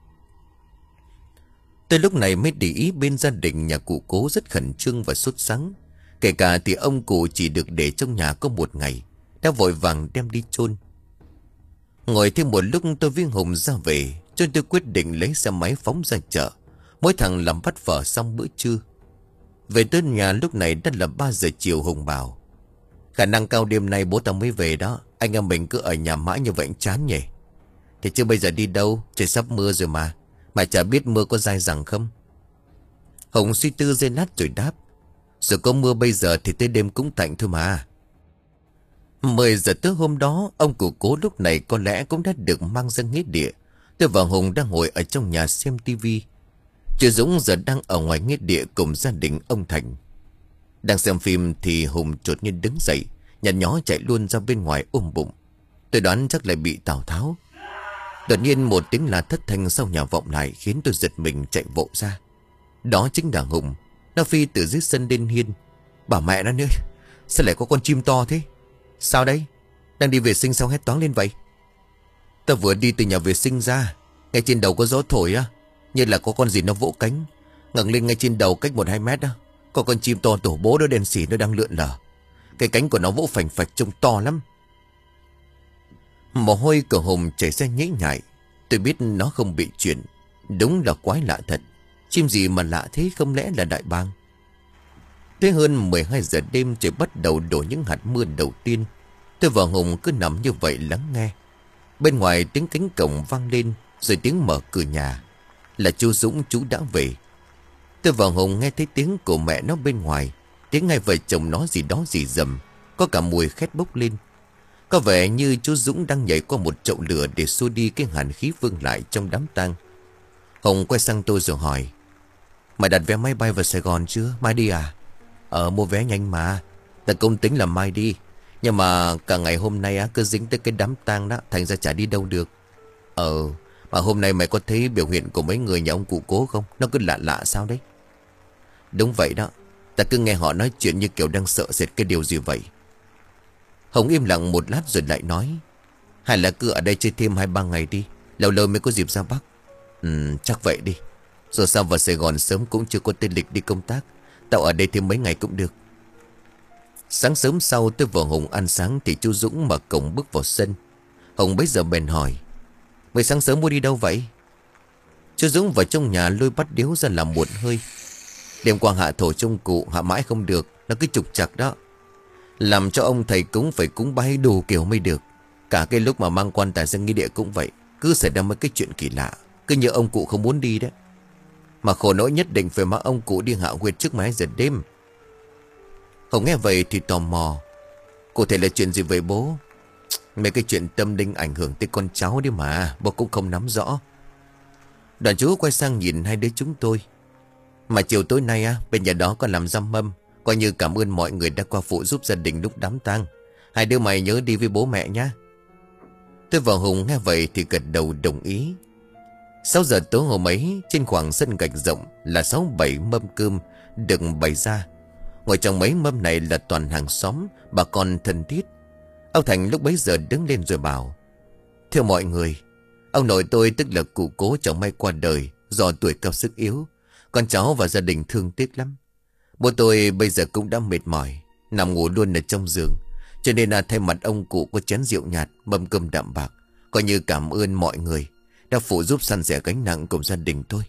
Tôi lúc này mới để ý bên gia đình nhà cụ Cố rất khẩn trương và sốt sắng. Kể cả thì ông cụ chỉ được để trong nhà có một ngày, đã vội vàng đem đi chôn. Ngồi thêm một lúc tôi với Hùng ra về, cho tôi quyết định lấy xe máy phóng ra chợ. Mỗi thằng làm vắt vở xong bữa trưa. Về tới nhà lúc này đã là ba giờ chiều. Hùng bảo, khả năng cao đêm nay bố tao mới về đó. Anh em mình cứ ở nhà mãi như vậy chán nhỉ. Thì chứ bây giờ đi đâu, trời sắp mưa rồi mà. Mà chả biết mưa có dai dẳng không. Hùng suy tư giây lát rồi đáp, rồi có mưa bây giờ thì tới đêm cũng tạnh thôi mà. Mười giờ tới hôm đó, ông cụ Cố lúc này có lẽ cũng đã được mang ra nghĩa địa. Tôi và Hùng đang ngồi ở trong nhà xem tivi. Chú Dũng giờ đang ở ngoài nghĩa địa cùng gia đình ông Thành. Đang xem phim thì Hùng chột nhiên đứng dậy, nhặt nhó chạy luôn ra bên ngoài ôm bụng. Tôi đoán chắc lại bị Tào Tháo. Đột nhiên một tiếng la thất thanh sau nhà vọng lại, khiến tôi giật mình chạy vội ra. Đó chính là Hùng. Nó phi từ dưới sân lên hiên. Bà mẹ nó nữa, sao lại có con chim to thế? Sao đấy? Đang đi vệ sinh sao hét toáng lên vậy? Ta vừa đi từ nhà vệ sinh ra, ngay trên đầu có gió thổi á, như là có con gì nó vỗ cánh, ngẩng lên ngay trên đầu cách một hai mét á. Có con chim to tổ bố đó đen xỉ, nó đang lượn lờ. Cái cánh của nó vỗ phành phạch trông to lắm. Mồ hôi của Hùng chảy ra nhễ nhại. Tôi biết nó không bị chuyện. Đúng là quái lạ thật. Chim gì mà lạ thế, không lẽ là đại bàng? Tới hơn mười hai giờ đêm, trời bắt đầu đổ những hạt mưa đầu tiên. Tôi và Hùng cứ nằm như vậy lắng nghe. Bên ngoài tiếng cánh cổng vang lên, rồi tiếng mở cửa nhà. Là chú Dũng, chú đã về. Tôi và Hùng nghe thấy tiếng của mẹ nó bên ngoài. Tiếng hai vợ chồng nó gì đó gì dầm, có cả mùi khét bốc lên. Có vẻ như chú Dũng đang nhảy qua một chậu lửa để xua đi cái hàn khí vương lại trong đám tang. Hùng quay sang tôi rồi hỏi, mày đặt vé máy bay vào Sài Gòn chưa? Mai đi à? Ờ, mua vé nhanh mà. Ta cũng tính là mai đi, nhưng mà cả ngày hôm nay á cứ dính tới cái đám tang đó, thành ra chả đi đâu được. Ờ, mà hôm nay mày có thấy biểu hiện của mấy người nhà ông cụ Cố không? Nó cứ lạ lạ sao đấy? Đúng vậy đó. Ta cứ nghe họ nói chuyện như kiểu đang sợ sệt cái điều gì vậy. Hồng im lặng một lát rồi lại nói, hay là cứ ở đây chơi thêm hai ba ngày đi, lâu lâu mới có dịp ra Bắc. Ừ, chắc vậy đi. Rồi sao vào Sài Gòn sớm cũng chưa có tên lịch đi công tác. Tao ở đây thêm mấy ngày cũng được. Sáng sớm sau tôi vào Hùng ăn sáng thì chú Dũng mở cổng bước vào sân. Hùng bấy giờ bèn hỏi, mày sáng sớm mua đi đâu vậy? Chú Dũng vào trong nhà lôi bát điếu ra làm một hơi. Đêm qua hạ thổ trong cụ hạ mãi không được, nó cứ trục trặc đó. Làm cho ông thầy cúng phải cúng bái đủ kiểu mới được. Cả cái lúc mà mang quan tài sang nghi địa cũng vậy. Cứ xảy ra mấy cái chuyện kỳ lạ. Cứ như ông cụ không muốn đi đấy. Mà khổ nỗi nhất định phải mang ông cụ đi hạ huyệt trước mấy giờ đêm. Hồng nghe vậy thì tò mò. Cụ thể là chuyện gì vậy bố? Mấy cái chuyện tâm linh ảnh hưởng tới con cháu đi mà. Bố cũng không nắm rõ. Đoàn chú quay sang nhìn hai đứa chúng tôi. Mà chiều tối nay á, bên nhà đó còn làm răm mâm. Coi như cảm ơn mọi người đã qua phụ giúp gia đình lúc đám tang. Hai đứa mày nhớ đi với bố mẹ nhá. Tôi và Hùng nghe vậy thì gật đầu đồng ý. Sáu giờ tối hôm ấy, trên khoảng sân gạch rộng là sáu bảy mâm cơm được bày ra. Ngồi trong mấy mâm này là toàn hàng xóm, bà con thân thiết. Ông Thành lúc bấy giờ đứng lên rồi bảo: thưa mọi người, ông nội tôi tức là cụ cố chẳng may qua đời do tuổi cao sức yếu. Con cháu và gia đình thương tiếc lắm. Bố tôi bây giờ cũng đã mệt mỏi, nằm ngủ luôn ở trong giường. Cho nên là thay mặt ông cụ có chén rượu nhạt, mâm cơm đạm bạc, coi như cảm ơn mọi người đã phụ giúp san sẻ gánh nặng cùng gia đình tôi.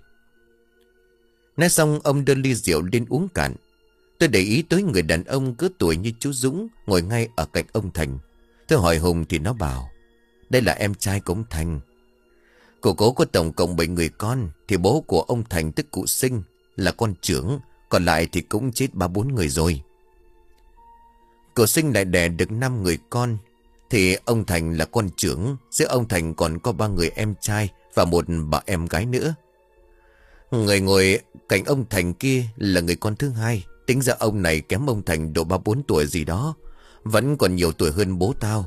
Nói xong ông đưa ly rượu lên uống cạn. Tôi để ý tới người đàn ông cứ tuổi như chú Dũng ngồi ngay ở cạnh ông Thành. Tôi hỏi Hùng thì nó bảo: đây là em trai của ông Thành. Cụ cố có tổng cộng bảy người con. Thì bố của ông Thành tức cụ Sinh là con trưởng, còn lại thì cũng chết ba bốn người rồi. Cụ Sinh lại đẻ được năm người con. Thì ông Thành là con trưởng. Giữa ông Thành còn có ba người em trai và một bà em gái nữa. Người ngồi cạnh ông Thành kia là người con thứ hai. Tính ra ông này kém ông Thành độ ba bốn tuổi gì đó, vẫn còn nhiều tuổi hơn bố tao.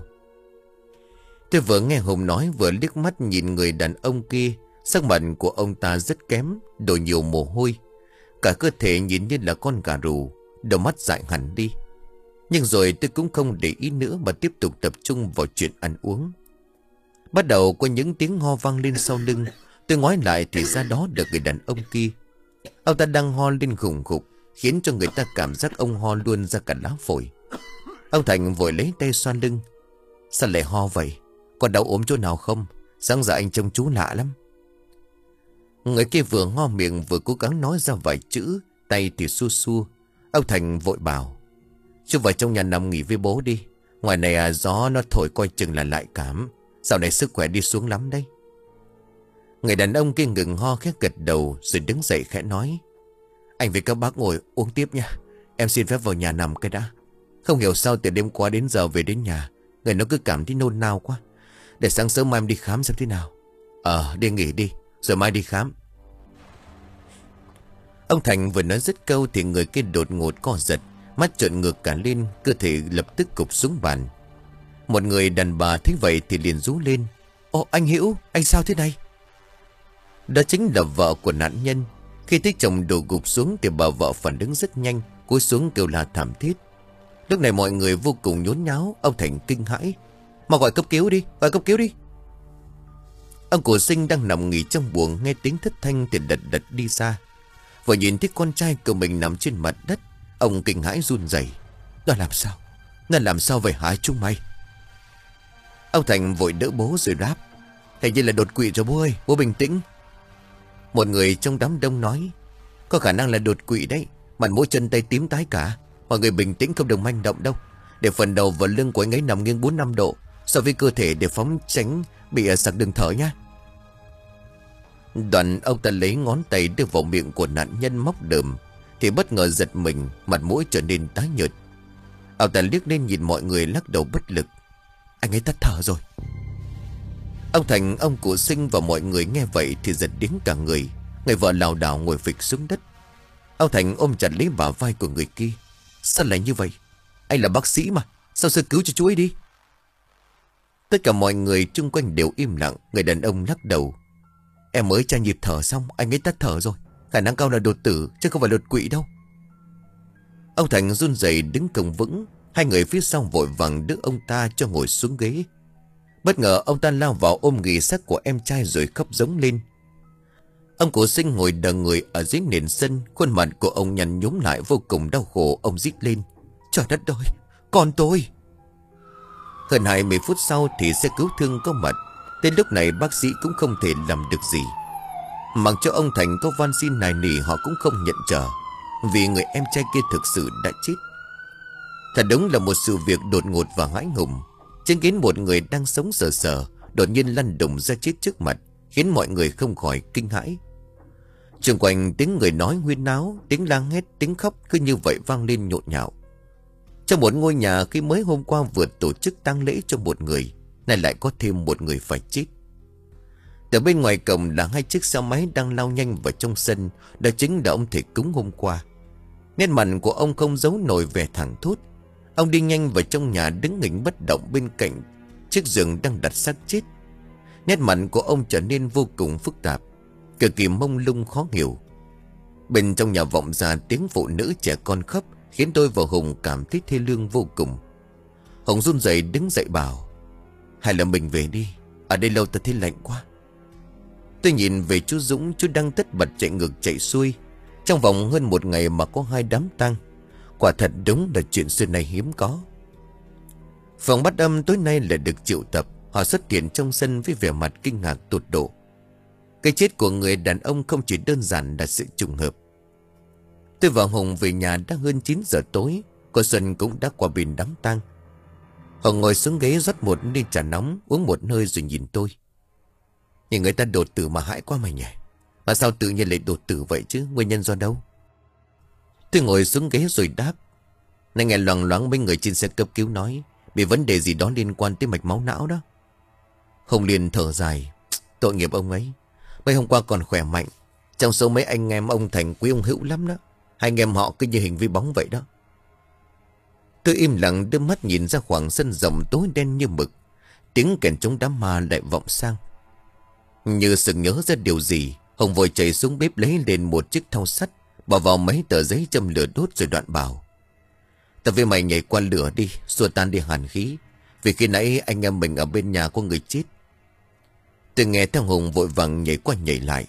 Tôi vừa nghe Hùng nói vừa liếc mắt nhìn người đàn ông kia. Sắc mặt của ông ta rất kém, đổ nhiều mồ hôi. Cả cơ thể nhìn như là con gà rù, đôi mắt dại hẳn đi. Nhưng rồi tôi cũng không để ý nữa mà tiếp tục tập trung vào chuyện ăn uống. Bắt đầu có những tiếng ho vang lên sau lưng. Tôi ngoái lại thì ra đó được người đàn ông kia. Ông ta đang ho lên khủng khục, khiến cho người ta cảm giác ông ho luôn ra cả lá phổi. Ông Thành vội lấy tay xoa lưng. Sao lại ho vậy? Còn đau ốm chỗ nào không? Sáng giờ anh trông chú lạ lắm. Người kia vừa ngo miệng vừa cố gắng nói ra vài chữ, tay thì su su. Ông Thành vội bảo: chú vào trong nhà nằm nghỉ với bố đi. Ngoài này à, gió nó thổi coi chừng là lại cảm. Dạo này sức khỏe đi xuống lắm đấy. Người đàn ông kia ngừng ho khẽ gật đầu rồi đứng dậy khẽ nói: anh với các bác ngồi uống tiếp nha. Em xin phép vào nhà nằm cái đã. Không hiểu sao từ đêm qua đến giờ về đến nhà, người nó cứ cảm thấy nôn nao quá. Để sáng sớm mai em đi khám xem thế nào. Ờ đi nghỉ đi, rồi mai đi khám. Ông Thành vừa nói dứt câu thì người kia đột ngột co giật, mắt trợn ngược cả lên, cơ thể lập tức gục xuống bàn. Một người đàn bà thấy vậy thì liền rú lên: ồ anh Hữu, anh sao thế này? Đó chính là vợ của nạn nhân. Khi thấy chồng đổ gục xuống thì bà vợ phản ứng rất nhanh, cúi xuống kêu la thảm thiết. Lúc này mọi người vô cùng nhốn nháo. Ông Thành kinh hãi: mà gọi cấp cứu đi, gọi cấp cứu đi. Ông cụ Sinh đang nằm nghỉ trong buồng nghe tiếng thất thanh thì đật đật đi ra. Vừa nhìn thấy con trai của mình nằm trên mặt đất, ông kinh hãi run rẩy. Nó làm sao? Nó làm sao vậy hả chúng mày? Ông Thành vội đỡ bố rồi đáp: hình như là đột quỵ rồi bố ơi, bố bình tĩnh. Một người trong đám đông nói: có khả năng là đột quỵ đấy. Mặt mũi chân tay tím tái cả. Mọi người bình tĩnh không được manh động đâu. Để phần đầu và lưng của anh ấy nằm nghiêng bốn năm độ so với cơ thể để phóng tránh bị sặc đường thở nhá. Đoạn ông ta lấy ngón tay đưa vào miệng của nạn nhân móc đờm thì bất ngờ giật mình, mặt mũi trở nên tái nhợt. Ông ta liếc lên nhìn mọi người lắc đầu bất lực: anh ấy tắt thở rồi. Ông Thành, ông cụ Sinh và mọi người nghe vậy thì giật đến cả người. Người vợ lảo đảo ngồi phịch xuống đất. Ông Thành ôm chặt lấy bả vai của người kia: sao lại như vậy? Anh là bác sĩ mà, sao sơ cứu cho chú ấy đi. Tất cả mọi người chung quanh đều im lặng. Người đàn ông lắc đầu: em mới tra nhịp thở xong, anh ấy tắt thở rồi. Khả năng cao là đột tử chứ không phải đột quỵ đâu. Ông Thành run rẩy đứng còng vững. Hai người phía sau vội vàng đỡ ông ta cho ngồi xuống ghế. Bất ngờ ông ta lao vào ôm ghì xác của em trai rồi khóc giống lên. Ông cụ Sinh ngồi đờ người ở dưới nền sân. Khuôn mặt của ông nhăn nhúm lại vô cùng đau khổ. Ông rít lên: trời đất ơi, con tôi. Hơn hai mươi phút sau thì xe cứu thương có mặt. Đến lúc này bác sĩ cũng không thể làm được gì. Mặc cho ông Thành có van xin nài nỉ họ cũng không nhận chờ. vì người em trai kia thực sự đã chết. Thật đúng là một sự việc đột ngột và hãi hùng. Chứng kiến một người đang sống sờ sờ đột nhiên lăn đùng ra chết trước mặt, khiến mọi người không khỏi kinh hãi. Xung quanh tiếng người nói huyên náo, tiếng la hét, tiếng khóc cứ như vậy vang lên nhộn nhạo. Trong một ngôi nhà khi mới hôm qua vừa tổ chức tang lễ cho một người, nay lại có thêm một người phải chết. Từ bên ngoài cổng là hai chiếc xe máy đang lao nhanh vào trong sân. Đó chính là ông thầy cúng hôm qua. Nét mặt của ông không giấu nổi vẻ thẳng thốt. Ông đi nhanh vào trong nhà, đứng nghỉnh bất động bên cạnh chiếc giường đang đặt xác chết. Nét mặt của ông trở nên vô cùng phức tạp, cực kỳ mông lung khó hiểu. Bên trong nhà vọng ra tiếng phụ nữ trẻ con khóc, khiến tôi và Hùng cảm thấy thê lương vô cùng. Hùng run rẩy đứng dậy bảo: hay là mình về đi, ở đây lâu ta thấy lạnh quá. Tôi nhìn về chú Dũng, chú đang tất bật chạy ngược chạy xuôi. Trong vòng hơn một ngày mà có hai đám tang, quả thật đúng là chuyện xưa nay hiếm có. Phòng bắt âm tối nay lại được triệu tập. Họ xuất hiện trong sân với vẻ mặt kinh ngạc tột độ. Cái chết của người đàn ông không chỉ đơn giản là sự trùng hợp. Tôi và Hùng về nhà đã hơn chín giờ tối. Cô Xuân cũng đã qua bên đám tang. Hùng ngồi xuống ghế rót một ly trà nóng, uống một hơi rồi nhìn tôi: nhìn người ta đột tử mà hãi quá mày nhỉ. Mà sao tự nhiên lại đột tử vậy chứ, nguyên nhân do đâu? Tôi ngồi xuống ghế rồi đáp: này, nghe loằng loáng mấy người trên xe cấp cứu nói bị vấn đề gì đó liên quan tới mạch máu não đó. Hùng liền thở dài: tội nghiệp ông ấy. Mấy hôm qua còn khỏe mạnh. Trong số mấy anh em ông Thành quý ông Hữu lắm đó. Hai anh em họ cứ như hình với bóng vậy đó. Tôi im lặng đưa mắt nhìn ra khoảng sân rộng tối đen như mực. Tiếng kèn trống đám ma lại vọng sang. Như sực nhớ ra điều gì, Hùng vội chạy xuống bếp lấy lên một chiếc thau sắt, bỏ vào mấy tờ giấy châm lửa đốt rồi đoạn bảo: ta với mày nhảy qua lửa đi, xua tan đi hàn khí. Vì khi nãy anh em mình ở bên nhà có người chết. Tôi nghe theo Hùng vội vàng nhảy qua nhảy lại.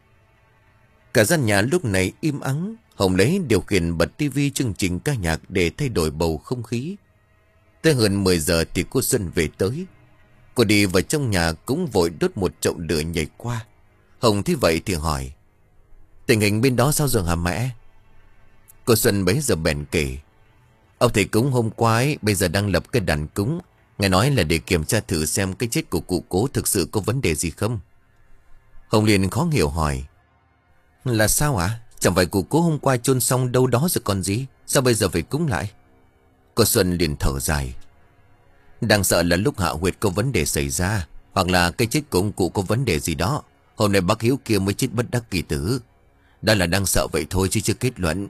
Cả gian nhà lúc này im ắng. Hùng lấy điều khiển bật tivi chương trình ca nhạc để thay đổi bầu không khí. Tới hơn mười giờ thì cô Xuân về tới. Cô đi vào trong nhà cũng vội đốt một chậu lửa nhảy qua. Hùng thấy vậy thì hỏi: tình hình bên đó sao rồi hả mẹ? Cô Xuân bấy giờ bèn kể: ông thầy cúng hôm qua ấy, bây giờ đang lập cái đàn cúng. Nghe nói là để kiểm tra thử xem cái chết của cụ cố thực sự có vấn đề gì không. Hùng liền khó hiểu hỏi: là sao ạ? À? Chẳng phải cụ cố hôm qua chôn xong đâu đó rồi còn gì, sao bây giờ phải cúng lại? Cô Xuân liền thở dài: đang sợ là lúc hạ huyệt có vấn đề xảy ra, hoặc là cái chết của ông cụ có vấn đề gì đó. Hôm nay bác Hiếu kia mới chết bất đắc kỳ tử. Đó là đang sợ vậy thôi chứ chưa kết luận.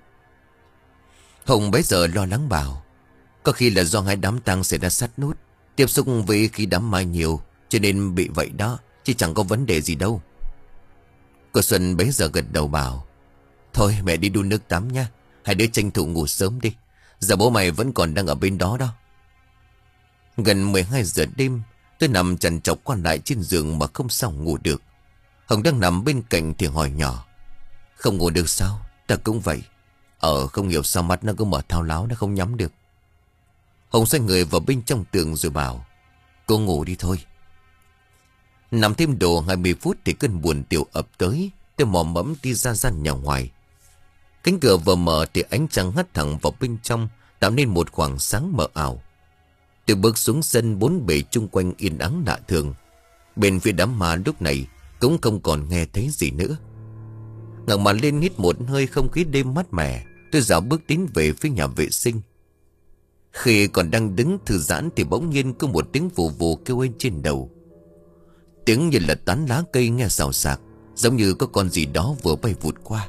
Hùng bấy giờ lo lắng bảo: có khi là do hai đám tang xảy ra sát nút, tiếp xúc với khí đám ma nhiều, cho nên bị vậy đó, chứ chẳng có vấn đề gì đâu. Cô Xuân bấy giờ gật đầu bảo: thôi mẹ đi đun nước tắm nha. Hai đứa tranh thủ ngủ sớm đi, giờ bố mày vẫn còn đang ở bên đó đó. Gần mười hai giờ đêm, tôi nằm trằn trọc qua lại trên giường mà không sao ngủ được. Hồng đang nằm bên cạnh thì hỏi nhỏ: không ngủ được sao? Ta cũng vậy. Ờ không hiểu sao mắt nó cứ mở thao láo, nó không nhắm được. Hồng xoay người vào bên trong tường rồi bảo: cô ngủ đi thôi. Nằm thêm độ hai mươi phút thì cơn buồn tiểu ập tới. Tôi mò mẫm đi ra gian nhà ngoài. Cánh cửa vừa mở thì ánh trăng hắt thẳng vào bên trong, tạo nên một khoảng sáng mờ ảo. Tôi bước xuống sân, bốn bề chung quanh yên ắng lạ thường. Bên phía đám ma lúc này cũng không còn nghe thấy gì nữa. Ngẩng mặt lên hít một hơi không khí đêm mát mẻ, tôi dạo bước tiến về phía nhà vệ sinh. Khi còn đang đứng thư giãn thì bỗng nhiên có một tiếng vù vù kêu lên trên đầu. Tiếng như là tán lá cây nghe xào xạc, giống như có con gì đó vừa bay vụt qua.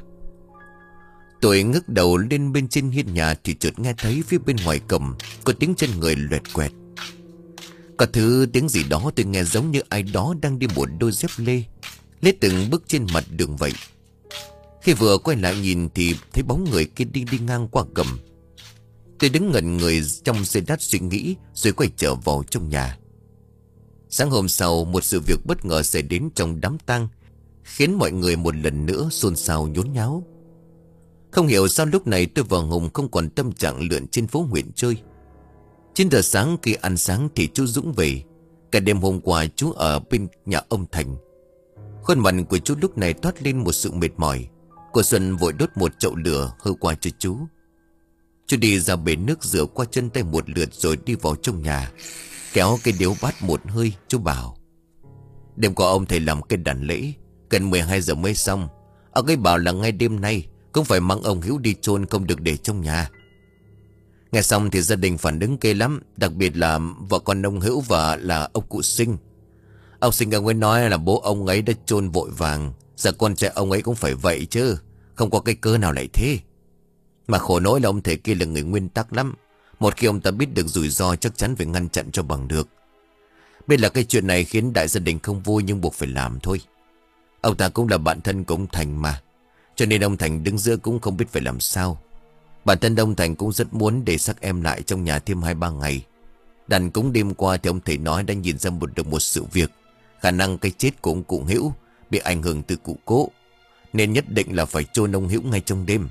Tôi ngước đầu lên bên trên hiên nhà thì chợt nghe thấy phía bên ngoài cổng có tiếng chân người loẹt quẹt. Có thứ tiếng gì đó tôi nghe giống như ai đó đang đi một đôi dép lê, lết từng bước trên mặt đường vậy. Khi vừa quay lại nhìn thì thấy bóng người kia đi đi ngang qua cổng. Tôi đứng ngẩn người trong giây lát suy nghĩ rồi quay trở vào trong nhà. Sáng hôm sau, một sự việc bất ngờ xảy đến trong đám tang, khiến mọi người một lần nữa xôn xao nhốn nháo. Không hiểu sao lúc này tôi và Hùng không còn tâm trạng lượn trên phố huyện chơi. Chín giờ sáng khi ăn sáng thì chú Dũng về. Cả đêm hôm qua chú ở bên nhà ông Thành. Khuôn mặt của chú lúc này toát lên một sự mệt mỏi. Cô Xuân vội đốt một chậu lửa hơ qua cho chú. Chú đi ra bể nước rửa qua chân tay một lượt rồi đi vào trong nhà, kéo cái điếu bát một hơi. Chú bảo: đêm qua ông thầy làm cái đàn lễ, gần mười hai giờ mới xong. Ông ấy bảo là ngay đêm nay cũng phải mang ông Hiếu đi chôn, không được để trong nhà. Nghe xong thì gia đình phản ứng ghê lắm, đặc biệt là vợ con ông Hiếu và là ông cụ Sinh. Ông Sinh ông ấy nói là bố ông ấy đã chôn vội vàng, giờ con trai ông ấy cũng phải vậy chứ, không có cái cớ nào lại thế. Mà khổ nỗi là ông thầy kia là người nguyên tắc lắm. Một khi ông ta biết được rủi ro chắc chắn phải ngăn chặn cho bằng được. Biết là cái chuyện này khiến đại gia đình không vui nhưng buộc phải làm thôi. Ông ta cũng là bạn thân của ông Thành mà, cho nên ông Thành đứng giữa cũng không biết phải làm sao. Bản thân ông Thành cũng rất muốn để xác em lại trong nhà thêm hai ba ngày. Đàn cúng đêm qua thì ông thầy nói đã nhìn ra một được một sự việc, khả năng cái chết của ông cụ Hữu bị ảnh hưởng từ cụ Cố, nên nhất định là phải chôn ông Hữu ngay trong đêm.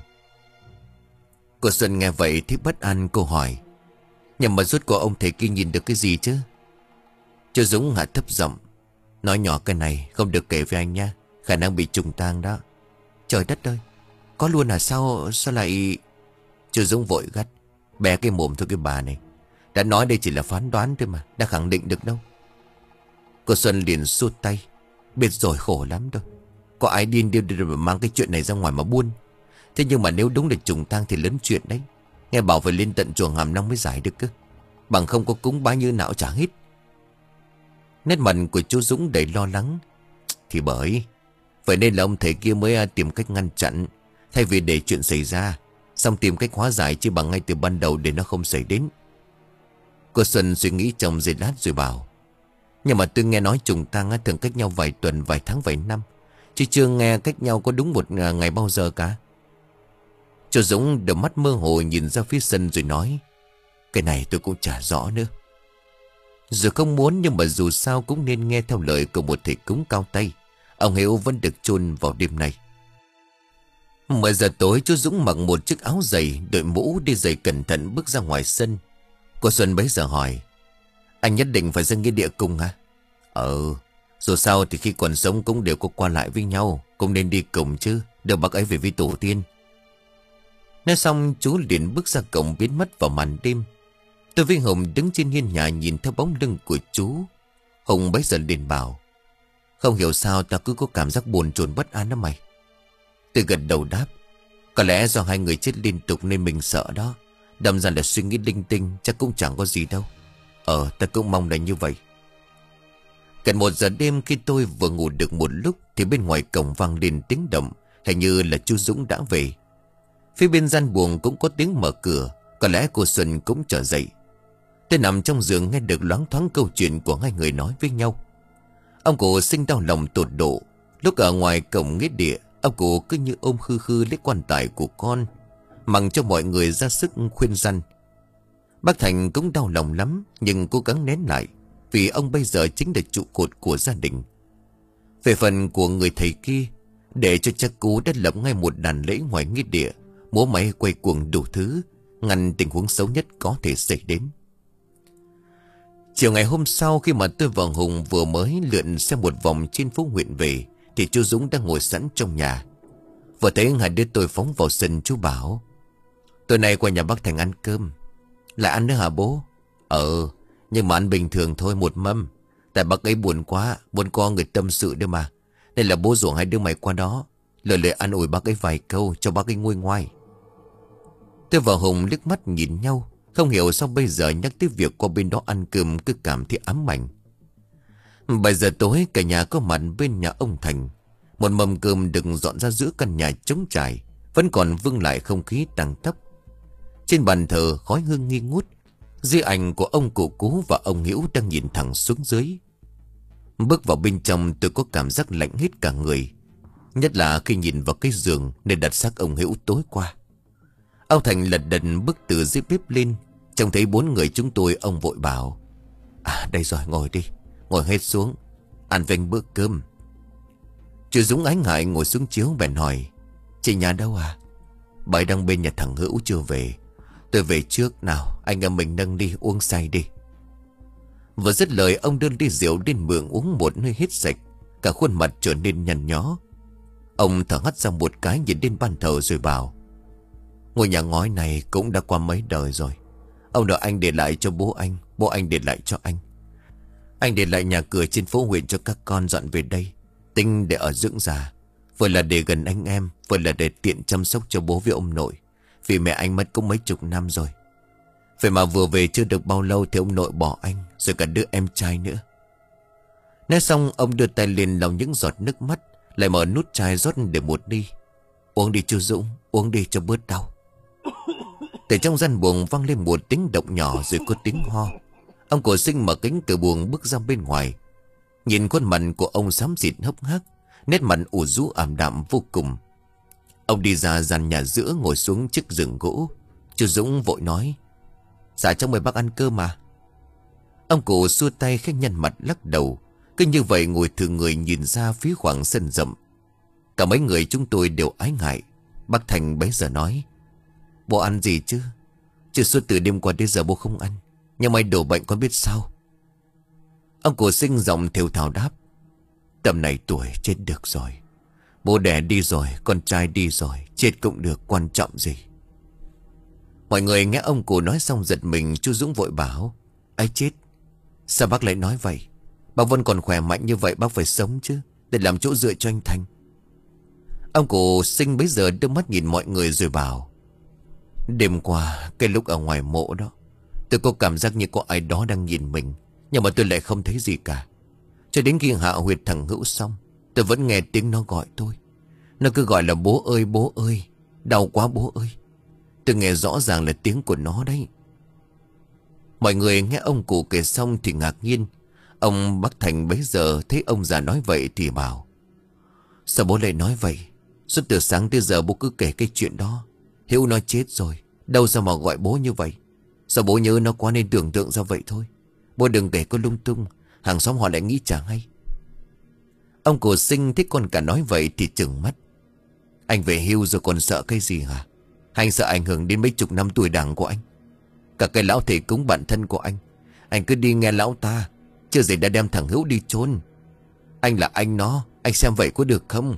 Cô Xuân nghe vậy thì bất an, cô hỏi: nhưng mà rốt của ông thầy kia nhìn được cái gì chứ? Chú Dũng hạ thấp giọng nói nhỏ: cái này không được kể với anh nha, khả năng bị trùng tang đó. Trời đất ơi, có luôn à? Sao sao lại... Chú Dũng vội gắt: bé cái mồm thôi cái bà này, đã nói đây chỉ là phán đoán thôi mà, đã khẳng định được đâu. Cô Xuân liền xua tay: biết rồi, khổ lắm đâu. Có ai điên điêu điêu mà mang cái chuyện này ra ngoài mà buôn. Thế nhưng mà nếu đúng là trùng tang thì lớn chuyện đấy. Nghe bảo phải lên tận chùa Hàm Long mới giải được cơ, bằng không có cúng bái như nào chả hết. Nét mặt của chú Dũng đầy lo lắng: thì bởi vậy nên là ông thầy kia mới tìm cách ngăn chặn, thay vì để chuyện xảy ra, xong tìm cách hóa giải chứ bằng ngay từ ban đầu để nó không xảy đến. Cô Xuân suy nghĩ trong giây lát rồi bảo: nhưng mà tôi nghe nói trùng tang thường cách nhau vài tuần, vài tháng, vài năm, chứ chưa nghe cách nhau có đúng một ngày bao giờ cả. Chú Dũng đôi mắt mơ hồ nhìn ra phía sân rồi nói: cái này tôi cũng chả rõ nữa. Dù không muốn nhưng mà dù sao cũng nên nghe theo lời của một thầy cúng cao tay. Ông Hiếu vẫn được chôn vào đêm nay. Mười giờ tối, chú Dũng mặc một chiếc áo dày, đội mũ, đi giày cẩn thận bước ra ngoài sân. Cô Xuân bấy giờ hỏi: anh nhất định phải dâng nghĩa địa cùng hả? Ờ, dù sao thì khi còn sống cũng đều có qua lại với nhau, cũng nên đi cùng chứ, đưa bác ấy về với tổ tiên. Nói xong chú liền bước ra cổng biến mất vào màn đêm. Tôi với Hùng đứng trên hiên nhà nhìn theo bóng lưng của chú. Hùng bấy giờ liền bảo: không hiểu sao ta cứ có cảm giác buồn chồn bất an đó mày. Tôi gật đầu đáp: có lẽ do hai người chết liên tục nên mình sợ đó. Đâm ra là suy nghĩ linh tinh, chắc cũng chẳng có gì đâu. Ờ, ta cũng mong là như vậy. Gần một giờ đêm, khi tôi vừa ngủ được một lúc thì bên ngoài cổng vang lên tiếng động, hình như là chú Dũng đã về. Phía bên gian buồng cũng có tiếng mở cửa, có lẽ cô Xuân cũng trở dậy. Tôi nằm trong giường nghe được loáng thoáng câu chuyện của hai người nói với nhau. Ông cụ Sinh đau lòng tột độ. Lúc ở ngoài cổng nghĩa địa, ông cụ cứ như ôm khư khư lấy quan tài của con, mặc cho mọi người ra sức khuyên răn. Bác Thành cũng đau lòng lắm, nhưng cố gắng nén lại, vì ông bây giờ chính là trụ cột của gia đình. Về phần của người thầy kia, để cho chắc cú đã lập ngay một đàn lễ ngoài nghĩa địa, múa máy quay cuồng đủ thứ, ngăn tình huống xấu nhất có thể xảy đến. Chiều ngày hôm sau, khi mà tôi và Hùng vừa mới lượn xe một vòng trên phố huyện về, thì chú Dũng đang ngồi sẵn trong nhà. Vừa thấy hai đứa tôi phóng vào sân, chú bảo: tối nay qua nhà bác Thành ăn cơm. Lại ăn nữa hả bố? Ờ, nhưng mà ăn bình thường thôi, một mâm. Tại bác ấy buồn quá, muốn có người tâm sự đấy mà, nên là bố rủ hai đứa mày qua đó, lời lời an ủi bác ấy vài câu cho bác ấy nguôi ngoai. Tôi và Hùng liếc mắt nhìn nhau, không hiểu sao bây giờ nhắc tới việc qua bên đó ăn cơm cứ cảm thấy ám ảnh. Bảy giờ tối, cả nhà có mặt bên nhà ông Thành. Một mâm cơm được dọn ra giữa căn nhà trống trải, vẫn còn vương lại không khí tang tóc. Trên bàn thờ khói hương nghi ngút, di ảnh của ông cụ Cú và ông Hiễu đang nhìn thẳng xuống dưới. Bước vào bên trong, tôi có cảm giác lạnh hết cả người, nhất là khi nhìn vào cái giường nơi đặt xác ông Hiễu tối qua. Ông Thành lật đật bước từ dưới bếp lên, trông thấy bốn người chúng tôi, ông vội bảo: à đây rồi, ngồi đi, ngồi hết xuống, ăn vành bữa cơm. Chú Dũng ái ngại ngồi xuống chiếu bèn hỏi: chị nhà đâu à? Bà đang bên nhà thằng Hữu chưa về. Tôi về trước, nào anh em mình nâng đi uống say đi. Vừa dứt lời, ông đưa ly rượu lên mượn uống một hơi hết sạch, cả khuôn mặt trở nên nhăn nhó. Ông thở hắt ra một cái nhìn đến ban thờ rồi bảo: ngôi nhà ngói này cũng đã qua mấy đời rồi. Ông đợi anh để lại cho bố anh, bố anh để lại cho anh. Anh để lại nhà cửa trên phố huyện cho các con dọn về đây, tính để ở dưỡng già. Vừa là để gần anh em, vừa là để tiện chăm sóc cho bố với ông nội, vì mẹ anh mất cũng mấy chục năm rồi. Vậy mà vừa về chưa được bao lâu thì ông nội bỏ anh, rồi cả đứa em trai nữa. Nói xong ông đưa tay lên lau những giọt nước mắt, lại mở nút chai rót để một ly. Uống đi chú Dũng, uống đi cho bớt đau. Từ trong gian buồng vang lên một tiếng động nhỏ rồi có tiếng ho. Ông Cổ Sinh mở cánh cửa buồng bước ra bên ngoài. Nhìn khuôn mặt của ông xám xịt hốc hác, nét mặt ủ rũ ảm đạm vô cùng. Ông đi ra gian nhà giữa ngồi xuống chiếc giường gỗ. Chú Dũng vội nói: dạ cháu mời bác ăn cơm mà. Ông cụ xua tay khách nhân mặt lắc đầu. Cứ như vậy ngồi thử người nhìn ra phía khoảng sân rộng. Cả mấy người chúng tôi đều ái ngại. Bác Thành bấy giờ nói: bố ăn gì chứ? Chứ suốt từ đêm qua đến giờ bố không ăn. Nhưng may đổ bệnh con biết sao. Ông Cổ Sinh giọng thều thào đáp: tầm này tuổi chết được rồi. Bố đẻ đi rồi, con trai đi rồi, chết cũng được, quan trọng gì. Mọi người nghe ông cụ nói xong giật mình. Chú Dũng vội bảo: ấy chết, sao bác lại nói vậy? Bác vẫn còn khỏe mạnh như vậy, bác phải sống chứ, để làm chỗ dựa cho anh Thành. Ông cụ Sinh bấy giờ đưa mắt nhìn mọi người rồi bảo: đêm qua cái lúc ở ngoài mộ đó, tôi có cảm giác như có ai đó đang nhìn mình, nhưng mà tôi lại không thấy gì cả. Cho đến khi hạ huyệt thằng Hữu xong, tôi vẫn nghe tiếng nó gọi tôi. Nó cứ gọi là bố ơi bố ơi, đau quá bố ơi. Tôi nghe rõ ràng là tiếng của nó đấy. Mọi người nghe ông cụ kể xong thì ngạc nhiên. Ông Bác Thành bấy giờ thấy ông già nói vậy thì bảo: sao bố lại nói vậy? Suốt từ sáng tới giờ bố cứ kể cái chuyện đó. Hiếu nó chết rồi, đâu sao mà gọi bố như vậy? Sao bố nhớ nó quá nên tưởng tượng ra vậy thôi? Bố đừng kể có lung tung, hàng xóm họ lại nghĩ chả hay. Ông Cổ Sinh thấy con cả nói vậy thì trừng mắt: anh về hưu rồi còn sợ cái gì hả? Anh sợ ảnh hưởng đến mấy chục năm tuổi đảng của anh. Cả cái lão thầy cúng bạn thân của anh, anh cứ đi nghe lão ta, chưa gì đã đem thằng Hữu đi chôn. Anh là anh nó, anh xem vậy có được không?